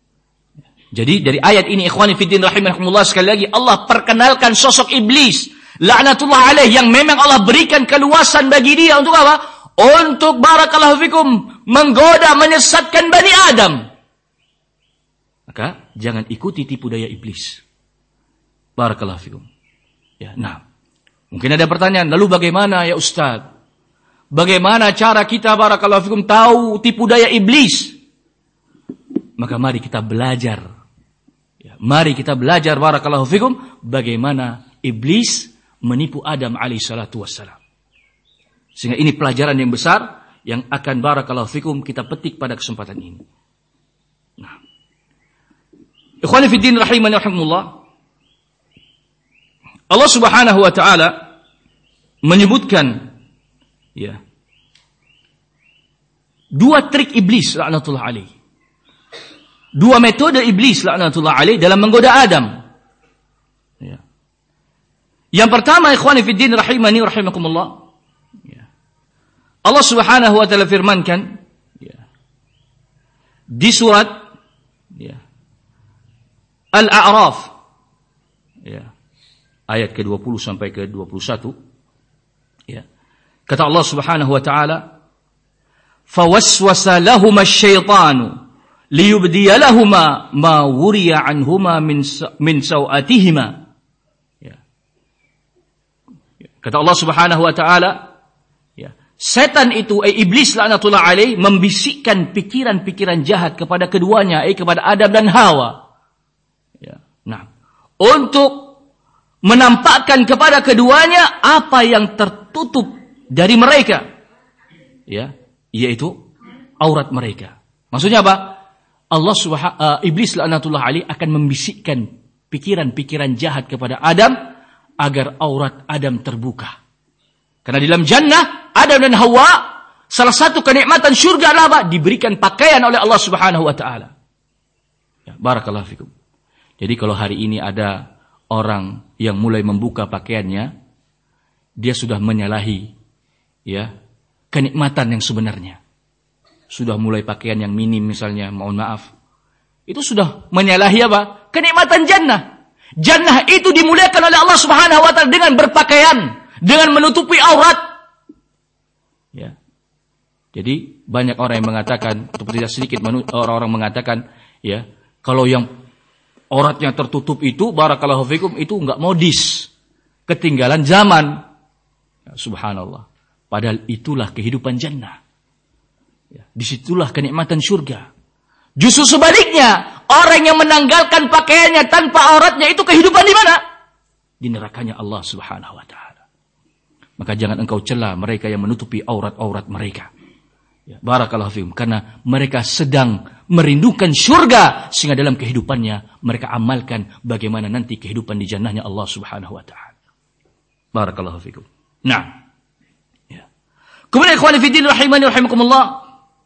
Jadi dari ayat ini, ikhwani fiddin rahimakumullah, sekali lagi Allah perkenalkan sosok iblis laknatullah alaih yang memang Allah berikan keluasan bagi dia untuk apa? Untuk barakallahu fikum menggoda, menyesatkan Bani Adam. Maka jangan ikuti tipu daya iblis. Barakallahu fikum. Ya, nah. Mungkin ada pertanyaan, lalu bagaimana ya Ustaz? Bagaimana cara kita barakallahu fikum tahu tipu daya iblis? Maka mari kita belajar. Ya, mari kita belajar barakallahu fikum bagaimana iblis menipu Adam alaihi salatu wassalam. Sehingga ini pelajaran yang besar yang akan barakallahu fikum kita petik pada kesempatan ini. Nah, ikhwani fiddin rahimani rahimakumullah, Allah Subhanahu wa taala menyebutkan ya dua trik iblis laknatullah alaih. Dua metode iblis laknatullah alaih dalam menggoda Adam. Ya. Yang pertama, ikhwani fiddin rahimani rahimakumullah, ya, Allah Subhanahu wa taala firmankan ya, di surat ya, Al-A'raf ya, ayat ke dua puluh sampai ke dua puluh satu, ya. Kata Allah Subhanahu wa taala, "Fawaswasa lahuma asy-syaitanu liyubdiya lahuma ma wuriya anhuma min min sawatihima." Ya. Kata Allah Subhanahu wa taala, ya, setan itu, eh, iblis laknatullah alaih, membisikkan pikiran-pikiran jahat kepada keduanya, eh, kepada Adam dan Hawa. Ya. Nah, untuk menampakkan kepada keduanya apa yang tertutup dari mereka, ya, yaitu aurat mereka. Maksudnya apa? Allah subhanahu uh, iblis laknatullah alaih akan membisikkan pikiran-pikiran jahat kepada Adam agar aurat Adam terbuka. Karena di dalam jannah Adam dan Hawa, salah satu kenikmatan surga adalah apa? Diberikan pakaian oleh Allah Subhanahu wa taala. Ya, barakallahu fikum. Jadi kalau hari ini ada orang yang mulai membuka pakaiannya, dia sudah menyalahi ya kenikmatan yang sebenarnya. Sudah mulai pakaian yang minim misalnya, mohon maaf, itu sudah menyalahi apa? Kenikmatan jannah. Jannah itu dimuliakan oleh Allah Subhanahu wa taala dengan berpakaian, dengan menutupi aurat. Ya. Jadi banyak orang yang mengatakan, atau tidak sedikit orang-orang mengatakan, ya, kalau yang auratnya tertutup itu, barakallahu fikum, itu enggak modis, ketinggalan zaman. Ya, subhanallah. Padahal itulah kehidupan jannah. Ya, disitulah kenikmatan surga. Justru sebaliknya, orang yang menanggalkan pakaiannya tanpa auratnya itu kehidupan di mana? Di nerakanya Allah Subhanahu wa taala. Maka jangan engkau cela mereka yang menutupi aurat-aurat mereka. Ya, barakallahu fikum, karena mereka sedang merindukan surga sehingga dalam kehidupannya mereka amalkan bagaimana nanti kehidupan di jannahnya Allah Subhanahu wa taala. Barakallahu fikum. Nah, ya. Kemudian ikhwani fi din rahimani rahimakumullah.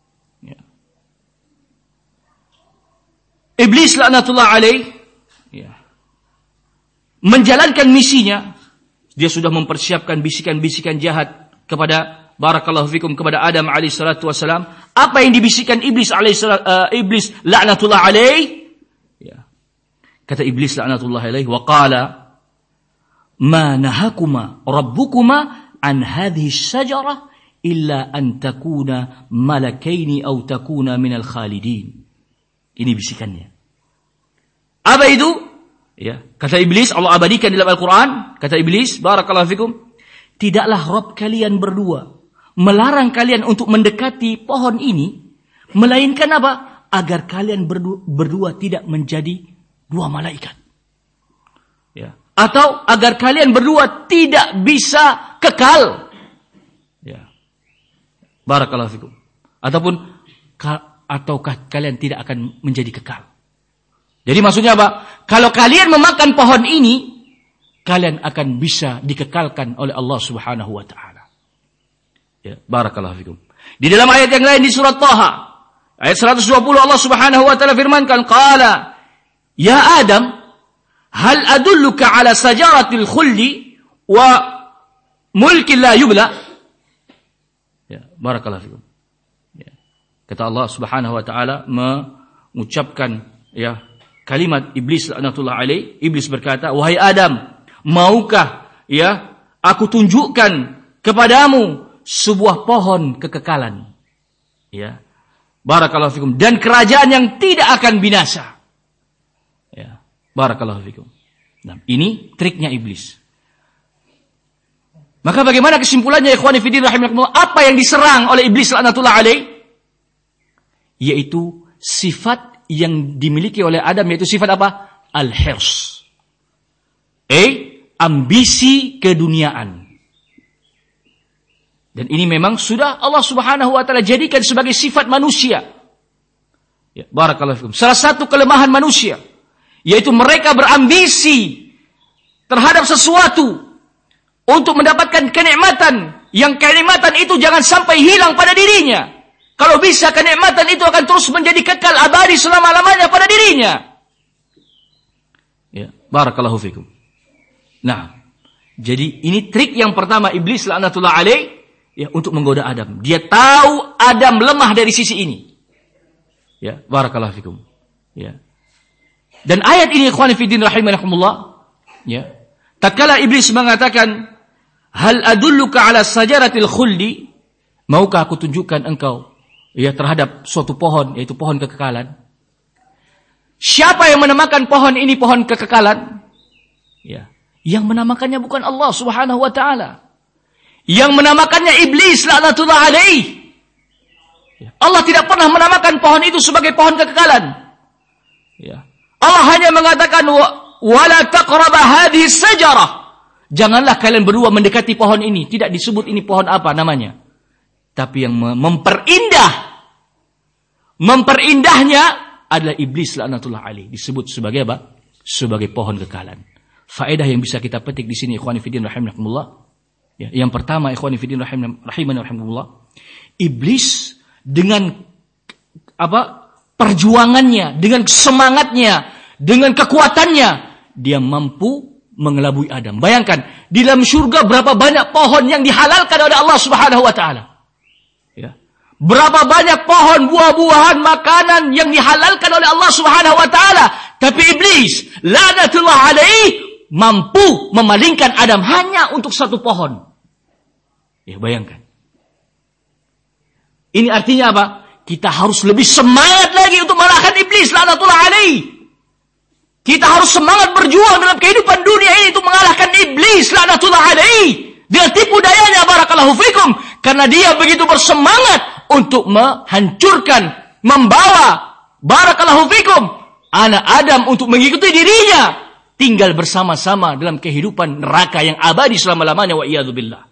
Iblis laknatullah alaih ya, menjalankan misinya. Dia sudah mempersiapkan bisikan-bisikan jahat kepada barakallahu fikum kepada Adam alaihi salatu wasalam. Apa yang dibisikkan iblis alaihi uh, iblis laknatullah alaih? Ya. Kata iblis laknatullah alaih, wa qala ma nahakuma rabbukuma an hadhihi syajarah illa an takuna malakaini aw takuna minal khalidin. Ini bisikannya. Apa itu? Ya, kata iblis, Allah abadikan dalam Al-Quran. Kata iblis, barakallahu fikum, tidaklah Rabb kalian berdua melarang kalian untuk mendekati pohon ini, melainkan apa? Agar kalian berdua, berdua tidak menjadi dua malaikat. Ya. Atau agar kalian berdua tidak bisa kekal. Ya. Barakallahu fikum. Ataupun ataukah kalian tidak akan menjadi kekal. Jadi maksudnya apa? Kalau kalian memakan pohon ini, kalian akan bisa dikekalkan oleh Allah Subhanahu wa taala. Ya, barakallahu fikum. Di dalam ayat yang lain di surat Thaha, ayat seratus dua puluh, Allah Subhanahu wa taala firmankan, qala ya Adam, hal adulluka ala sajaratil khuldi wa mulkin la yubla. Ya, barakallahu fikum. Kata Allah Subhanahu wa taala mengucapkan ya kalimat iblis laknatullah alaih. Iblis berkata, wahai Adam, maukah ya aku tunjukkan kepadamu sebuah pohon kekekalan, ya, barakallahu fikum, dan kerajaan yang tidak akan binasa, ya, barakallahu fikum. Nah, ini triknya iblis. Maka bagaimana kesimpulannya ikhwani fillah rahimakumullah? Apa yang diserang oleh iblis laknatullah alaih? Yaitu sifat yang dimiliki oleh Adam, yaitu sifat apa? Al-hirs. Eh, ambisi keduniaan. Dan ini memang sudah Allah Subhanahu wa taala jadikan sebagai sifat manusia. Ya, barakallahu fikum. Salah satu kelemahan manusia yaitu mereka berambisi terhadap sesuatu untuk mendapatkan kenikmatan, yang kenikmatan itu jangan sampai hilang pada dirinya. Kalau bisa kenikmatan itu akan terus menjadi kekal abadi selama-lamanya pada dirinya. Ya, barakallahu fikum. Nah, jadi ini trik yang pertama iblis laknatullah alaih ya untuk menggoda Adam. Dia tahu Adam lemah dari sisi ini. Ya, barakallahu fikum. Ya. Dan ayat ini ikhwani fi din rahimakumullah, ya. Tatkala iblis mengatakan, "Hal adulluka ala sajaratil khuldi?" Maukah aku tunjukkan engkau ya terhadap suatu pohon, yaitu pohon kekekalan. Siapa yang menamakan pohon ini pohon kekekalan? Ya, yang menamakannya bukan Allah Subhanahu wa taala. Yang menamakannya iblis laknatullah alaih. Ya. Allah tidak pernah menamakan pohon itu sebagai pohon kekekalan. Ya. Allah hanya mengatakan wala taqraba hadhihi sajarah. Janganlah kalian berdua mendekati pohon ini. Tidak disebut ini pohon apa namanya. Tapi yang memperindah, memperindahnya adalah iblis laknatullah alaih. Disebut sebagai apa? Sebagai pohon kekekalan. Faedah yang bisa kita petik di sini, ikhwani fillah rahimakumullah. Ya, yang pertama, ikhwani fillah rahimani rahimakumullah, iblis dengan apa? Perjuangannya, dengan semangatnya, dengan kekuatannya, dia mampu mengelabui Adam. Bayangkan, di dalam surga berapa banyak pohon yang dihalalkan oleh Allah Subhanahu wa taala. Berapa banyak pohon, buah-buahan, makanan yang dihalalkan oleh Allah Subhanahu wa taala, tapi iblis laknatullah alaih mampu memalingkan Adam hanya untuk satu pohon. Ya, bayangkan. Ini artinya apa? Kita harus lebih semangat lagi untuk mengalahkan iblis laknatullah alaih. Kita harus semangat berjuang dalam kehidupan dunia ini untuk mengalahkan iblis laknatullah alaih Dengan tipu dayanya barakallahu fikum. Karena dia begitu bersemangat untuk menghancurkan, membawa barakallahu fikum anak Adam untuk mengikuti dirinya, tinggal bersama-sama dalam kehidupan neraka yang abadi selama-lamanya, wa iyadzubillah.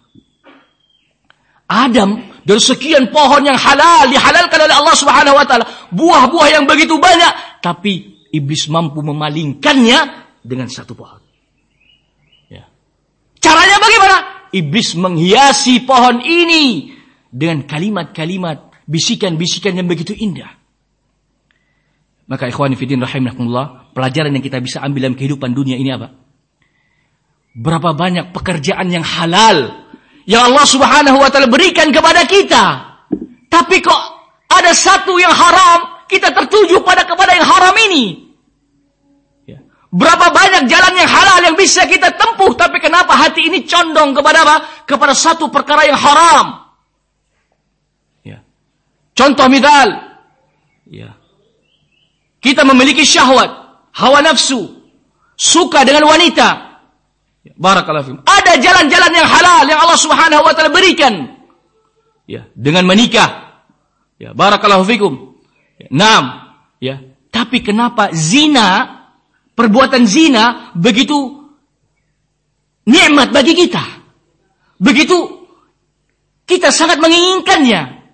Adam dari sekian pohon yang halal dihalalkan oleh Allah Subhanahu wa taala, buah-buah yang begitu banyak, tapi iblis mampu memalingkannya dengan satu pohon. Ya. Caranya bagaimana? Iblis menghiasi pohon ini dengan kalimat-kalimat, bisikan-bisikan yang begitu indah. Maka ikhwani fillah rahimakumullah, pelajaran yang kita bisa ambil dalam kehidupan dunia ini apa? Berapa banyak pekerjaan yang halal yang Allah Subhanahu wa taala berikan kepada kita. Tapi kok ada satu yang haram, kita tertuju pada kepada yang haram ini. Ya. Berapa banyak jalan yang halal yang bisa kita tempuh, tapi kenapa hati ini condong kepada apa? Kepada satu perkara yang haram. Ya. Contoh misal, ya. Kita memiliki syahwat, hawa nafsu, suka dengan wanita. Barakallahu fikum. Ada jalan-jalan yang halal yang Allah Subhanahu wa taala berikan. Ya, dengan menikah. Ya, barakallahu fikum. Ya, naam, ya. Tapi kenapa zina, perbuatan zina begitu nikmat bagi kita? Begitu kita sangat menginginkannya.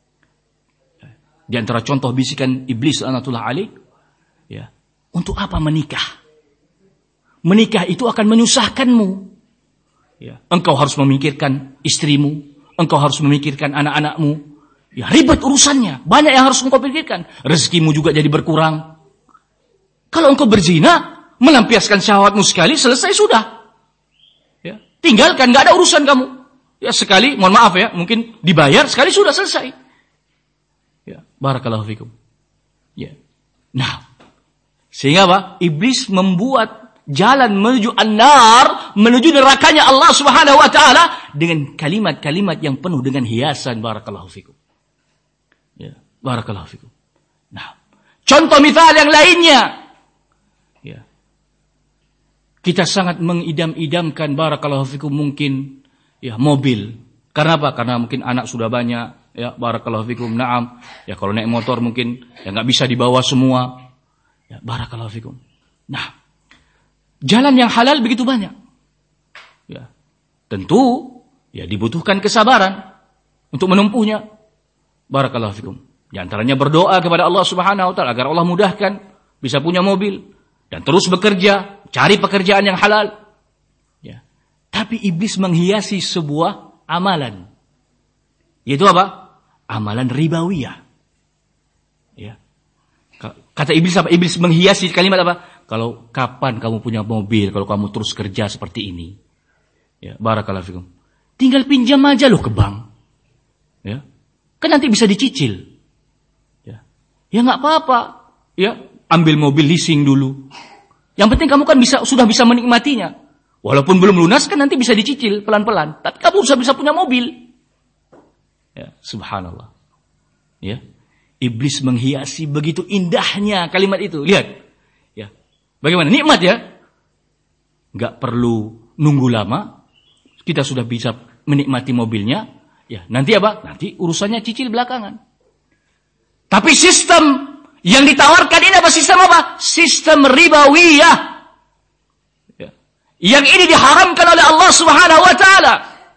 Di antara contoh bisikan iblis laknatullah alaih, ya, untuk apa menikah? Menikah itu akan menyusahkanmu. Ya, engkau harus memikirkan istrimu, engkau harus memikirkan anak-anakmu. Ya, ribet urusannya, banyak yang harus engkau pikirkan. Rezekimu juga jadi berkurang. Kalau engkau berzina, melampiaskan syahwatmu sekali, selesai sudah. Ya, tinggalkan, nggak ada urusan kamu. Ya, sekali, mohon maaf ya, mungkin dibayar sekali sudah selesai. Ya, barakallahu fikum. Ya. Nah, sehingga apa? Iblis membuat jalan menuju an-nar, menuju nerakanya Allah Subhanahu wa taala dengan kalimat-kalimat yang penuh dengan hiasan, barakallahu fikum. Ya, barakallahu fikum. Nah, contoh misal yang lainnya. Ya. Kita sangat mengidam-idamkan, barakallahu fikum, mungkin ya mobil. Karena apa? Karena mungkin anak sudah banyak. Ya, barakallahu fikum, na'am. Ya, kalau naik motor mungkin ya nggak bisa dibawa semua. Ya, barakallahu fikum. Nah, jalan yang halal begitu banyak. Ya, tentu ya dibutuhkan kesabaran untuk menempuhnya. Barakallahu fikum. Di antaranya berdoa kepada Allah Subhanahu wa taala agar Allah mudahkan bisa punya mobil dan terus bekerja, cari pekerjaan yang halal. Ya. Tapi iblis menghiasi sebuah amalan. Yaitu apa? Amalan ribawiyah. Ya. Kata iblis apa? Iblis menghiasi kalimat apa? Kalau kapan kamu punya mobil, kalau kamu terus kerja seperti ini. Ya, barakallahu fikum. Tinggal pinjam aja loh ke bank. Ya. Kan nanti bisa dicicil. Ya. Ya enggak apa-apa. Ya, ambil mobil leasing dulu. Yang penting kamu kan bisa sudah bisa menikmatinya. Walaupun belum lunas kan nanti bisa dicicil pelan-pelan. Tapi kamu sudah bisa punya mobil. Ya, subhanallah. Ya. Iblis menghiasi begitu indahnya kalimat itu. Lihat. Ya. Bagaimana? Nikmat ya. Enggak perlu nunggu lama. Kita sudah bisa menikmati mobilnya. Ya, nanti apa? Nanti urusannya cicil belakangan. Tapi sistem yang ditawarkan ini apa? Sistem apa? Sistem ribawiyah. Ya. Yang ini diharamkan oleh Allah Subhanahu wa taala.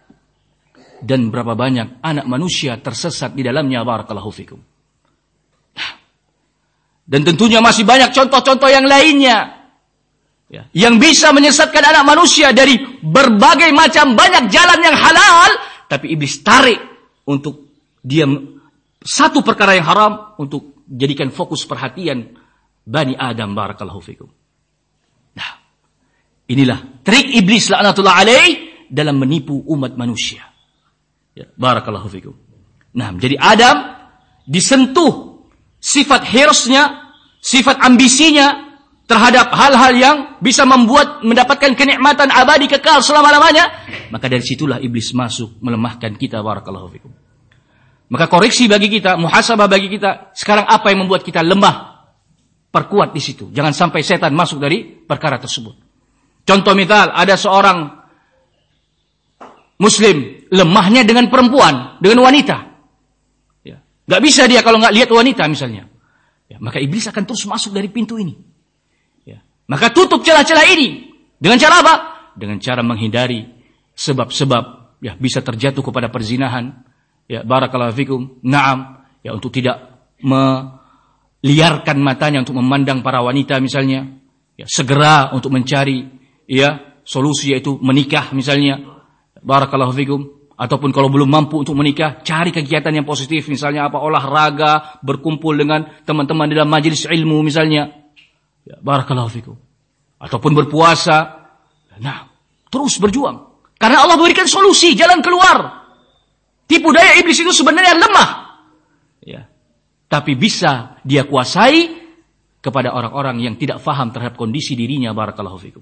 Dan berapa banyak anak manusia tersesat di dalamnya, barakallahu fikum. Nah, dan tentunya masih banyak contoh-contoh yang lainnya. Ya, yang bisa menyesatkan anak manusia dari berbagai macam banyak jalan yang halal. Tapi iblis tarik untuk dia satu perkara yang haram untuk jadikan fokus perhatian Bani Adam, barakallahu fikum. Nah, inilah trik iblis laknatullah alaih dalam menipu umat manusia. Ya, barakallahu fikum. Nah, jadi Adam disentuh sifat hirsnya, sifat ambisinya terhadap hal-hal yang bisa membuat mendapatkan kenikmatan abadi kekal selama-lamanya, maka dari situlah iblis masuk melemahkan kita, barakallahu fikum. Maka koreksi bagi kita, muhasabah bagi kita, sekarang apa yang membuat kita lemah? Perkuat di situ. Jangan sampai setan masuk dari perkara tersebut. Contoh misal, ada seorang Muslim lemahnya dengan perempuan, dengan wanita. Ya. Gak bisa dia kalau gak lihat wanita misalnya. Ya, maka iblis akan terus masuk dari pintu ini. Ya. Maka tutup celah-celah ini. Dengan cara apa? Dengan cara menghindari sebab-sebab ya bisa terjatuh kepada perzinahan. Ya, barakallahu fikum. Naam, ya untuk tidak meliarkan matanya untuk memandang para wanita misalnya. Ya, segera untuk mencari ya solusi yaitu menikah misalnya. Barakallahu fikum. Ataupun kalau belum mampu untuk menikah, cari kegiatan yang positif. Misalnya apa? Olahraga, berkumpul dengan teman-teman dalam majelis ilmu misalnya. Ya, barakallahu fikum. Ataupun berpuasa. Nah, terus berjuang. Karena Allah berikan solusi, jalan keluar. Tipu daya iblis itu sebenarnya lemah. Ya. Tapi bisa dia kuasai kepada orang-orang yang tidak faham terhadap kondisi dirinya. Barakallahu fikum.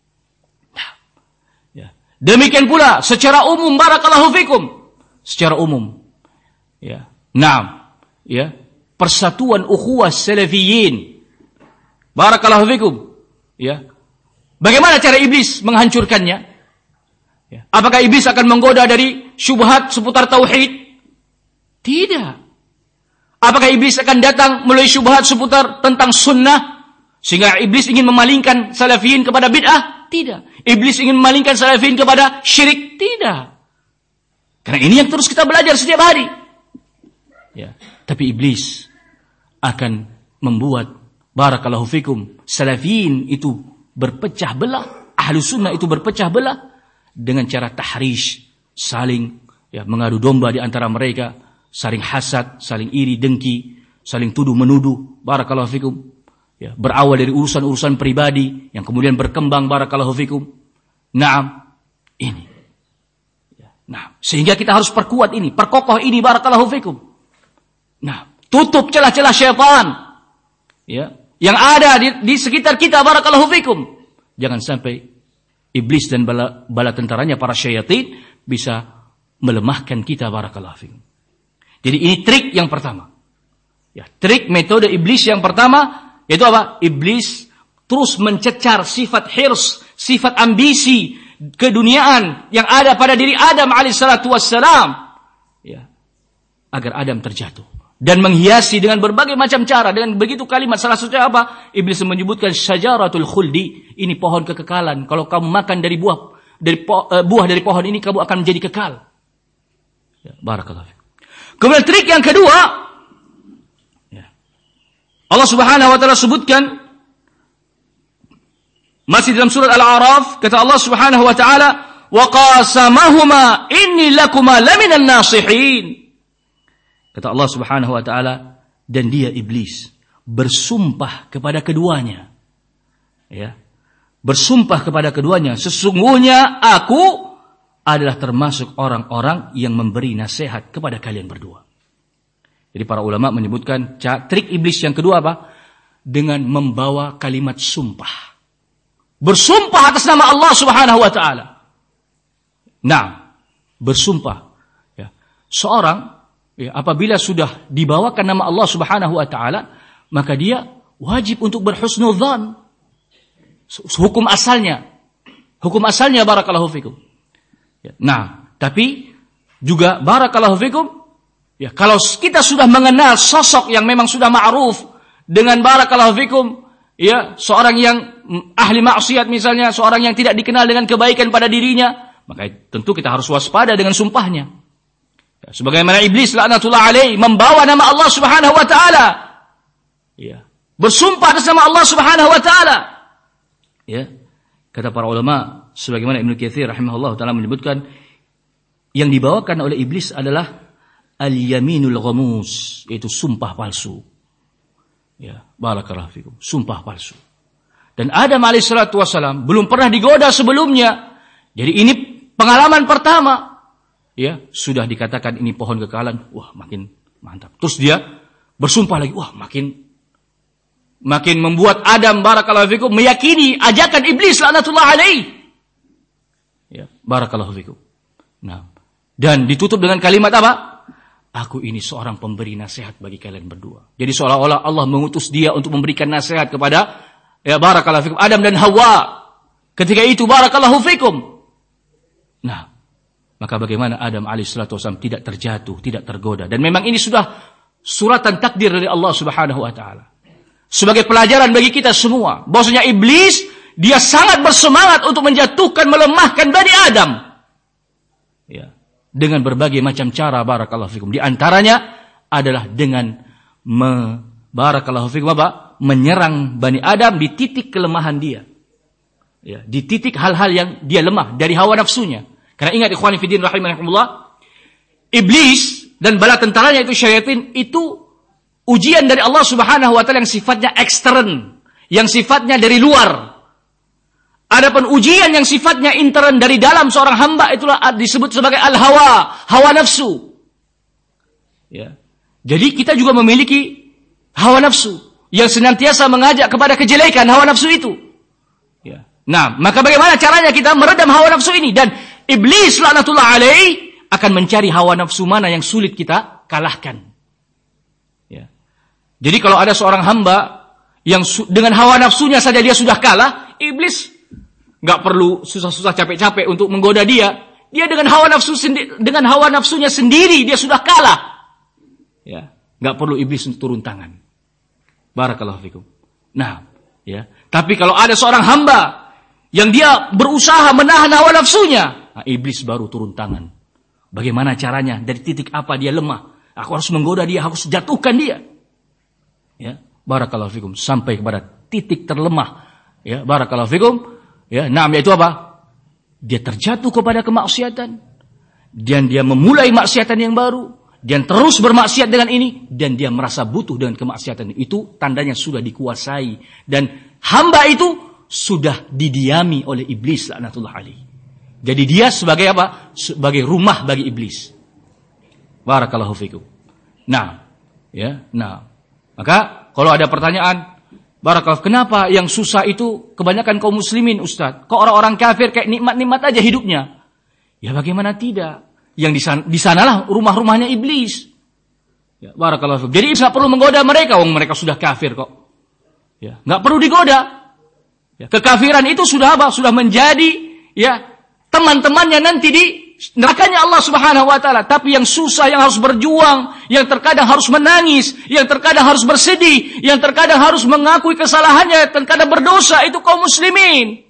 Demikian pula secara umum barakallahu fikum, secara umum ya. Naam, ya. Persatuan ukhuwah salafiyin. Barakallahu fikum, ya. Bagaimana cara iblis menghancurkannya? Ya. Apakah iblis akan menggoda dari syubhat seputar tauhid? Tidak. Apakah iblis akan datang melalui syubhat seputar tentang sunnah sehingga iblis ingin memalingkan salafiyin kepada bid'ah? Tidak. Iblis ingin memalingkan salafiyin kepada syirik? Tidak. Karena ini yang terus kita belajar setiap hari. Ya. Tapi iblis akan membuat barakallahu fikum salafiyin itu berpecah belah, ahlu sunnah itu berpecah belah dengan cara tahrish, saling ya mengadu domba di antara mereka, saling hasad, saling iri dengki, saling tuduh menuduh. Barakallahu fikum. Ya, berawal dari urusan-urusan pribadi yang kemudian berkembang barakallahu fikum. Naam, ini. Ya, nah, sehingga kita harus perkuat ini, perkokoh ini barakallahu fikum. Nah, tutup celah-celah syaitan. Ya, yang ada di, di sekitar kita barakallahu fikum. Jangan sampai iblis dan bala, bala tentaranya para syaitan bisa melemahkan kita barakallahu fikum. Jadi ini trik yang pertama. Ya, trik metode iblis yang pertama itu apa? Iblis terus mencecar sifat hirs, sifat ambisi, keduniaan yang ada pada diri Adam alaihissalatu wassalam. Ya. Agar Adam terjatuh. Dan menghiasi dengan berbagai macam cara. Dengan begitu kalimat. Salah satunya apa? Iblis menyebutkan syajaratul khuldi. Ini pohon kekekalan. Kalau kamu makan dari buah dari po, uh, buah dari pohon ini, kamu akan menjadi kekal. Ya, barakallahu. Kemudian trik yang kedua, Allah Subhanahu wa taala sebutkan masih dalam surat Al-A'raf, kata Allah Subhanahu wa taala, "Wa qasamahuma inni lakuma laminan nasihin." Kata Allah Subhanahu wa taala, dan dia iblis bersumpah kepada keduanya. Ya. Bersumpah kepada keduanya, sesungguhnya aku adalah termasuk orang-orang yang memberi nasihat kepada kalian berdua. Jadi para ulama menyebutkan trik iblis yang kedua apa? Dengan membawa kalimat sumpah. Bersumpah atas nama Allah Subhanahu wa taala. Nah, bersumpah. Ya. Seorang ya, apabila sudah dibawakan nama Allah Subhanahu wa taala, maka dia wajib untuk berhusnudzan. Hukum asalnya. Hukum asalnya barakallahu fikum. Ya. Nah, tapi juga barakallahu fikum. Ya, kalau kita sudah mengenal sosok yang memang sudah ma'ruf dengan barakallahu fikum, ya, seorang yang ahli maksiat misalnya, seorang yang tidak dikenal dengan kebaikan pada dirinya, maka tentu kita harus waspada dengan sumpahnya. Ya, sebagaimana iblis laknatullah alaih membawa nama Allah Subhanahu wa taala. Ya, bersumpah atas nama Allah Subhanahu wa taala. Ya, kata para ulama sebagaimana Ibnu Katsir rahimahullah taala menyebutkan, yang dibawakan oleh iblis adalah al-yaminul ghamus, yaitu sumpah palsu. Ya, barakallahu fikum, sumpah palsu. Dan Adam alaihissalatu wassalam belum pernah digoda sebelumnya. Jadi ini pengalaman pertama. Ya, sudah dikatakan ini pohon kekekalan, wah makin mantap. Terus dia bersumpah lagi, wah makin makin membuat Adam barakallahu fikum meyakini ajakan iblis laknatullah alaih. Ya, barakallahu fikum. Nah, dan ditutup dengan kalimat apa? Aku ini seorang pemberi nasihat bagi kalian berdua. Jadi seolah-olah Allah mengutus dia untuk memberikan nasihat kepada ya barakallahu fikum Adam dan Hawa. Ketika itu barakallahu fikum. Nah, Maka bagaimana Adam alaihissalatu wassalam tidak terjatuh, tidak tergoda. Dan memang ini sudah suratan takdir dari Allah subhanahu wa ta'ala. Sebagai pelajaran bagi kita semua. Bahwasanya iblis, dia sangat bersemangat untuk menjatuhkan, melemahkan Bani Adam. Ya. Dengan berbagai macam cara, barakallahu fikum. Di antaranya adalah dengan me, barakallahu fikum apa? Menyerang Bani Adam di titik kelemahan dia. Ya. Di titik hal-hal yang dia lemah dari hawa nafsunya. Karena ingat ikhwani fiddin rahimakumullah, iblis dan bala tentaranya itu syaitan itu ujian dari Allah Subhanahu wa taala yang sifatnya ekstern, yang sifatnya dari luar. Adapun ujian yang sifatnya intern dari dalam seorang hamba itulah disebut sebagai al-hawa, hawa nafsu. Ya. Jadi kita juga memiliki hawa nafsu yang senantiasa mengajak kepada kejelekan hawa nafsu itu. Ya. Nah, maka bagaimana caranya kita meredam hawa nafsu ini? Dan iblis laknatullah alaih akan mencari hawa nafsu mana yang sulit kita kalahkan. Ya. Jadi kalau ada seorang hamba yang su- dengan hawa nafsunya saja dia sudah kalah, iblis nggak perlu susah-susah capek-capek untuk menggoda dia. Dia dengan hawa nafsu sendi- dengan hawa nafsunya sendiri dia sudah kalah. Ya, nggak perlu iblis untuk turun tangan. Barakallahu fikum. Nah, ya. Tapi kalau ada seorang hamba yang dia berusaha menahan hawa nafsunya, nah, iblis baru turun tangan. Bagaimana caranya? Dari titik apa dia lemah? Aku harus menggoda dia, harus jatuhkan dia. Ya, barakallahu fikum, sampai kepada titik terlemah. Ya, barakallahu fikum. Ya, nah, yaitu apa? Dia terjatuh kepada kemaksiatan dan dia memulai maksiatan yang baru, dan terus bermaksiat dengan ini, dan dia merasa butuh dengan kemaksiatan itu, tandanya sudah dikuasai dan hamba itu sudah didiami oleh iblis laknatullah alaih. Jadi dia sebagai apa? Sebagai rumah bagi iblis. Barakallahu fikum. Nah, ya, nah. Maka kalau ada pertanyaan, barakallahu, kenapa yang susah itu kebanyakan kaum muslimin, Ustaz? Kok orang-orang kafir kayak nikmat-nikmat aja hidupnya? Ya bagaimana tidak? Yang di sana, di sanalah rumah-rumahnya iblis. Ya, barakallahu fikum. Jadi iblis enggak perlu menggoda mereka, wong mereka sudah kafir kok. Ya, enggak perlu digoda. Ya, kekafiran itu sudah apa? Sudah menjadi ya teman-temannya nanti di nerakanya Allah Subhanahu wa taala. Tapi yang susah, yang harus berjuang, yang terkadang harus menangis, yang terkadang harus bersedih, yang terkadang harus mengakui kesalahannya, terkadang berdosa, itu kaum muslimin.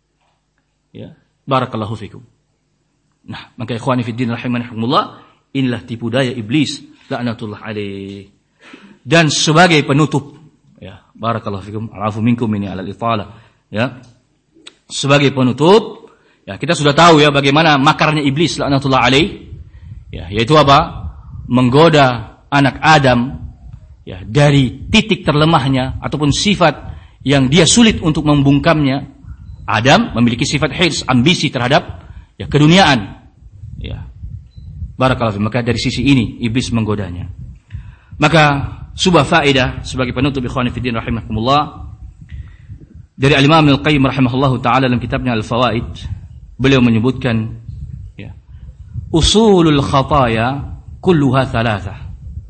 Ya, barakallahu fikum. Nah, maka ikhwani fiddin rahimakumullah, inilah tipu daya iblis laknatullah alaih. Dan sebagai penutup, ya, barakallahu fikum, alafu minkum ini alal itala. Ya. Sebagai penutup, ya, kita sudah tahu ya bagaimana makarnya iblis laknatullah alaih. Ya, yaitu apa? Menggoda anak Adam ya dari titik terlemahnya ataupun sifat yang dia sulit untuk membungkamnya. Adam memiliki sifat hirs, ambisi terhadap ya keduniaan. Ya. Barakallahu fiik. Maka dari sisi ini iblis menggodanya. Maka sebuah faedah sebagai penutup ikhwani fiddin rahimakumullah dari Al-Imam Al-Qayyim rahimahullahu taala dalam kitabnya Al-Fawaid, beliau menyebutkan ya, usulul khataya kulluha thalathah.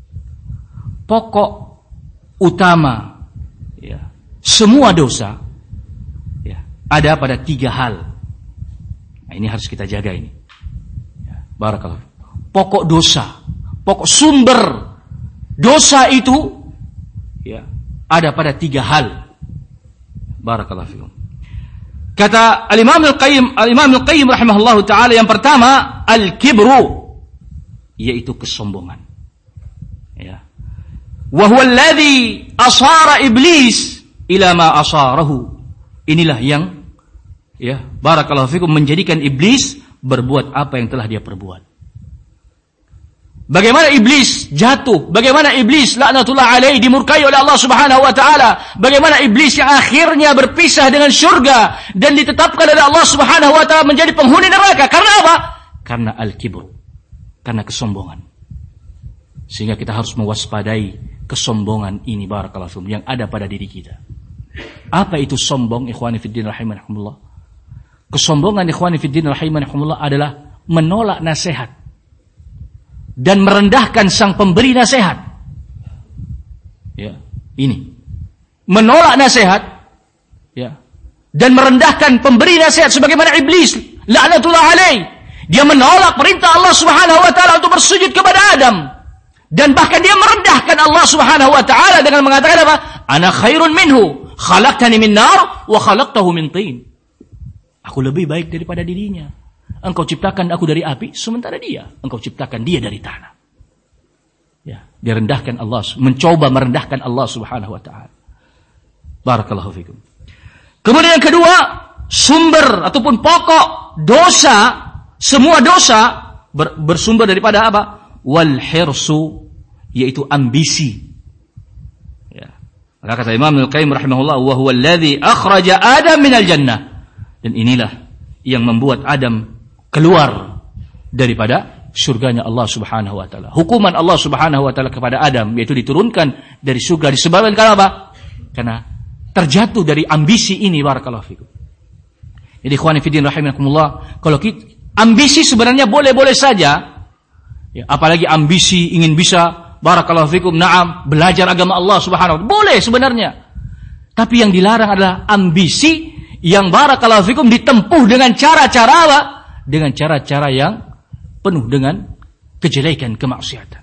Pokok utama ya, semua dosa ya, ada pada tiga hal. Nah, ini harus kita jaga ini. Ya, barakallahu. Pokok dosa, pokok sumber dosa itu ya, ada pada tiga hal. Barakallahu fikum. Kata Al-Imam Al-Qayyim, Al-Imam Al-Qayyim rahimahullahu taala, yang pertama al-kibru, yaitu kesombongan. Ya. Wa huwa alladhi asara iblis ila ma asarahu. Inilah yang ya, barakallahu fikum, menjadikan iblis berbuat apa yang telah dia perbuat. Bagaimana iblis jatuh, bagaimana iblis laknatullah alaih dimurkai oleh Allah Subhanahu wa taala, bagaimana iblis yang akhirnya berpisah dengan surga dan ditetapkan oleh Allah Subhanahu wa taala menjadi penghuni neraka. Karena apa? Karena al-kibr, karena kesombongan. Sehingga kita harus mewaspadai kesombongan ini, barakallahu fikum, yang ada pada diri kita. Apa itu sombong, ikhwani fiddin rahimakumullah? Kesombongan, ikhwani fiddin rahimakumullah, adalah menolak nasihat dan merendahkan sang pemberi nasihat. Ya, ini menolak nasihat, ya, dan merendahkan pemberi nasihat, sebagaimana iblis laknatullah alaih. Dia menolak perintah Allah Subhanahu wa taala untuk bersujud kepada Adam. Dan bahkan dia merendahkan Allah Subhanahu wa taala dengan mengatakan apa? Ana khairun minhu, khalaqtani min nar wa khalaqtahu min tin. Aku lebih baik daripada dirinya. Engkau ciptakan aku dari api, sementara dia engkau ciptakan dia dari tanah. Ya, dia rendahkan Allah, mencoba merendahkan Allah Subhanahu wa taala. Barakallahu fikum. Kemudian yang kedua, sumber ataupun pokok dosa, semua dosa ber, bersumber daripada apa? Wal hirsu, yaitu ambisi. Ya. Maka kata Imam Al-Qayyim rahimahullah, wa huwa alladhi akhraja Adam minal jannah. Dan inilah yang membuat Adam keluar daripada surganya Allah Subhanahu wa taala. Hukuman Allah Subhanahu wa taala kepada Adam yaitu diturunkan dari surga disebabkan karena apa? Karena terjatuh dari ambisi ini, barakallahu fikum. Jadi ikhwani fillah rahimakumullah, kalau kita, ambisi sebenarnya boleh-boleh saja. Ya, apalagi ambisi ingin bisa, barakallahu fikum, na'am, belajar agama Allah Subhanahu wa taala. Boleh sebenarnya. Tapi yang dilarang adalah ambisi yang barakallahu fikum ditempuh dengan cara-cara apa? Dengan cara-cara yang penuh dengan kejelekan, kemaksiatan.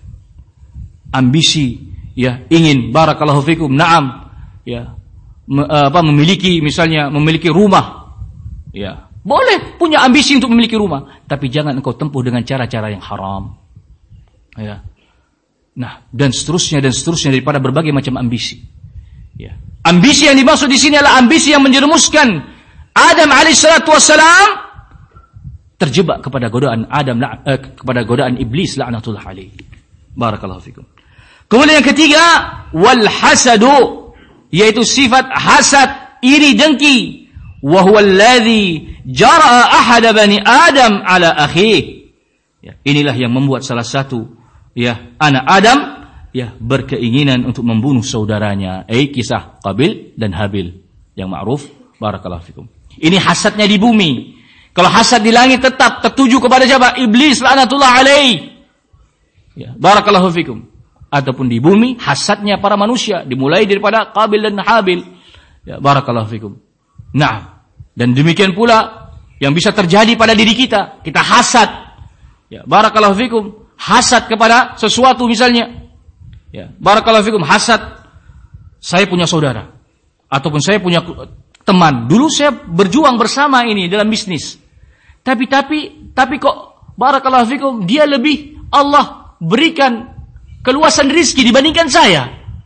Ambisi, ya, ingin barakallahu fikum, na'am, ya, me, apa memiliki misalnya memiliki rumah. Ya, boleh punya ambisi untuk memiliki rumah, tapi jangan engkau tempuh dengan cara-cara yang haram. Ya. Nah, dan seterusnya dan seterusnya daripada berbagai macam ambisi. Ya. Ambisi yang dimaksud di sini adalah ambisi yang menjerumuskan Adam alaihissalatu wassalam terjebak kepada godaan Adam eh, kepada godaan iblis laknatullah alaihi. Barakallahu fikum. Kemudian yang ketiga, wal hasadu, yaitu sifat hasad, iri dengki. Wa huwa alladhi jara'a ahada bani Adam ala akhihi. Ya, inilah yang membuat salah satu ya anak Adam ya berkeinginan untuk membunuh saudaranya. Eh kisah Qabil dan Habil yang ma'ruf. Barakallahu fikum. Ini hasadnya di bumi. Kalau hasad di langit tetap tertuju kepada siapa? Iblis laknatullah alaihi. Ya, barakallahu fikum. Ataupun di bumi hasadnya para manusia dimulai daripada Qabil dan Habil. Ya, barakallahu fikum. Nah, dan demikian pula yang bisa terjadi pada diri kita. Kita hasad. Ya, barakallahu fikum. Hasad kepada sesuatu misalnya. Ya, barakallahu fikum. Hasad, saya punya saudara ataupun saya punya teman. Dulu saya berjuang bersama ini dalam bisnis. Tapi tapi tapi kok barakallahu fikum dia lebih Allah berikan keluasan rizki dibandingkan saya.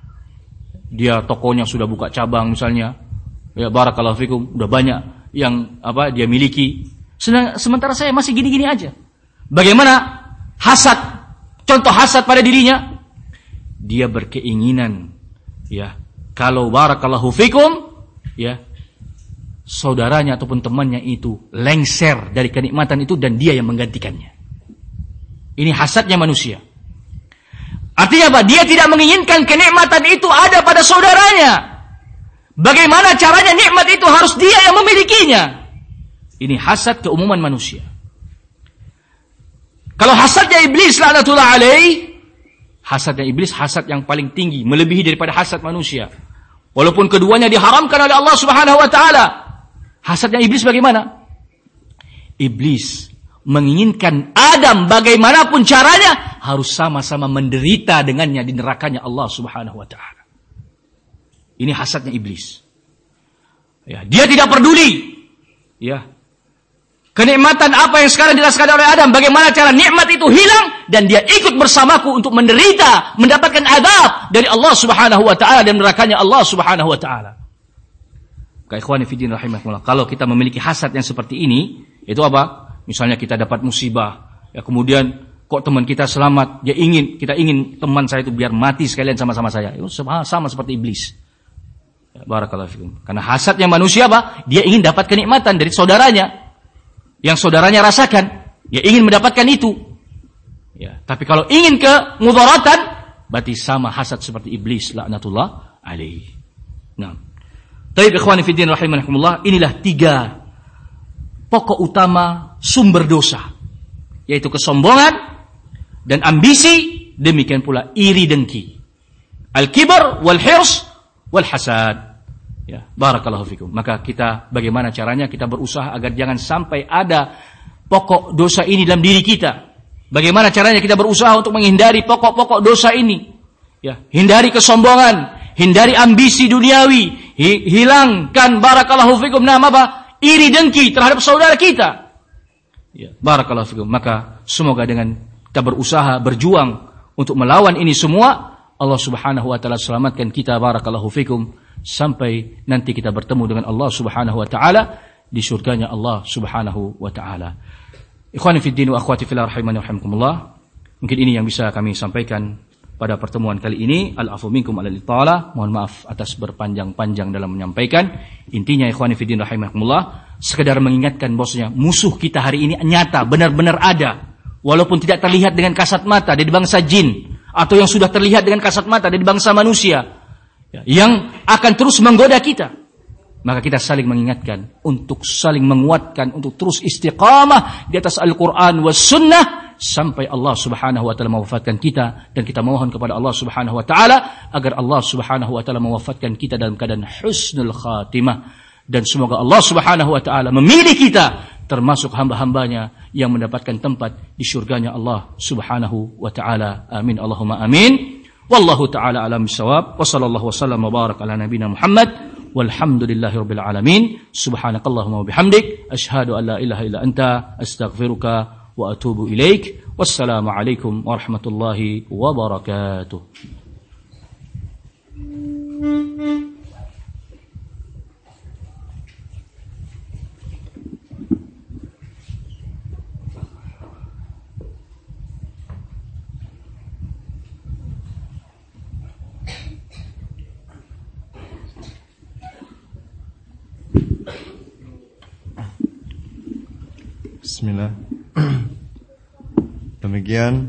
Dia tokonya sudah buka cabang misalnya. Ya, barakallahu fikum, udah banyak yang apa dia miliki. Sementara saya masih gini-gini aja. Bagaimana hasad? Contoh hasad pada dirinya, dia berkeinginan ya, kalau barakallahu fikum ya, saudaranya ataupun temannya itu lengser dari kenikmatan itu dan dia yang menggantikannya. Ini hasadnya manusia. Artinya apa? Dia tidak menginginkan kenikmatan itu ada pada saudaranya. Bagaimana caranya nikmat itu harus dia yang memilikinya. Ini hasad keumuman manusia. Kalau hasadnya iblis laknatullah alaih, hasadnya iblis hasad yang paling tinggi, melebihi daripada hasad manusia. Walaupun keduanya diharamkan oleh Allah Subhanahu wa taala. Hasadnya iblis bagaimana? Iblis menginginkan Adam bagaimanapun caranya harus sama-sama menderita dengannya di nerakanya Allah Subhanahu wa taala. Ini hasadnya iblis. Ya, dia tidak peduli. Ya. Kenikmatan apa yang sekarang dirasakan oleh Adam, bagaimana cara nikmat itu hilang dan dia ikut bersamaku untuk menderita, mendapatkan azab dari Allah Subhanahu wa taala dan nerakanya Allah Subhanahu wa taala. Ikhwani fi din rahimakumullah. Kalau kita memiliki hasad yang seperti ini, itu apa? Misalnya kita dapat musibah, ya kemudian kok teman kita selamat, dia ingin, kita ingin teman saya itu biar mati sekalian sama-sama saya. Itu sama, sama seperti iblis. Ya, barakallahu fikum. Karena hasadnya manusia apa? Dia ingin dapat kenikmatan dari saudaranya yang saudaranya rasakan, dia ingin mendapatkan itu. Ya, tapi kalau ingin ke mudaratan, berarti sama hasad seperti iblis laknatullah alaihi. Nah, taib ikhwani fiddin rahimakumullah, inilah tiga pokok utama sumber dosa, yaitu kesombongan dan ambisi, demikian pula iri dengki. Al-kibar wal hirs wal hasad. Ya, barakallahu fikum. Maka kita bagaimana caranya kita berusaha agar jangan sampai ada pokok dosa ini dalam diri kita. Bagaimana caranya kita berusaha untuk menghindari pokok-pokok dosa ini? Ya, hindari kesombongan, hindari ambisi duniawi, hi- hilangkan barakallahu fikum nama apa? Iri dengki terhadap saudara kita. Ya, barakallahu fikum. Maka semoga dengan kita berusaha, berjuang untuk melawan ini semua, Allah Subhanahu wa taala selamatkan kita, barakallahu fikum, sampai nanti kita bertemu dengan Allah Subhanahu wa taala di surganya Allah Subhanahu wa taala. Ikhwani fid din wa akhwati fillah rahimani wa rahimakumullah. Mungkin ini yang bisa kami sampaikan pada pertemuan kali ini. Al-afu minkum alal itala. Mohon maaf atas berpanjang-panjang dalam menyampaikan. Intinya ikhwani fid din rahimakumullah, sekedar mengingatkan bahwasanya musuh kita hari ini nyata, benar-benar ada. Walaupun tidak terlihat dengan kasat mata dari bangsa jin, atau yang sudah terlihat dengan kasat mata dari bangsa manusia, yang akan terus menggoda kita. Maka kita saling mengingatkan untuk saling menguatkan, untuk terus istiqamah di atas Al-Quran was sunnah sampai Allah Subhanahu wa taala mewafatkan kita. Dan kita mohon kepada Allah Subhanahu wa taala agar Allah Subhanahu wa taala mewafatkan kita dalam keadaan husnul khatimah. Dan semoga Allah Subhanahu wa taala memilih kita termasuk hamba-hambanya yang mendapatkan tempat di surganya Allah Subhanahu wa taala. Amin Allahumma amin. Wallahu taala alam bisawab. Wa sallallahu wasallam wa barak ala nabiyina Muhammad. Walhamdulillahi rabbil alamin. Subhanakallahumma wa bihamdik asyhadu an la ilaha illa anta astaghfiruka wa atubu ilaik. Wassalamu alaikum warahmatullahi wabarakatuh. Bismillah. Demikian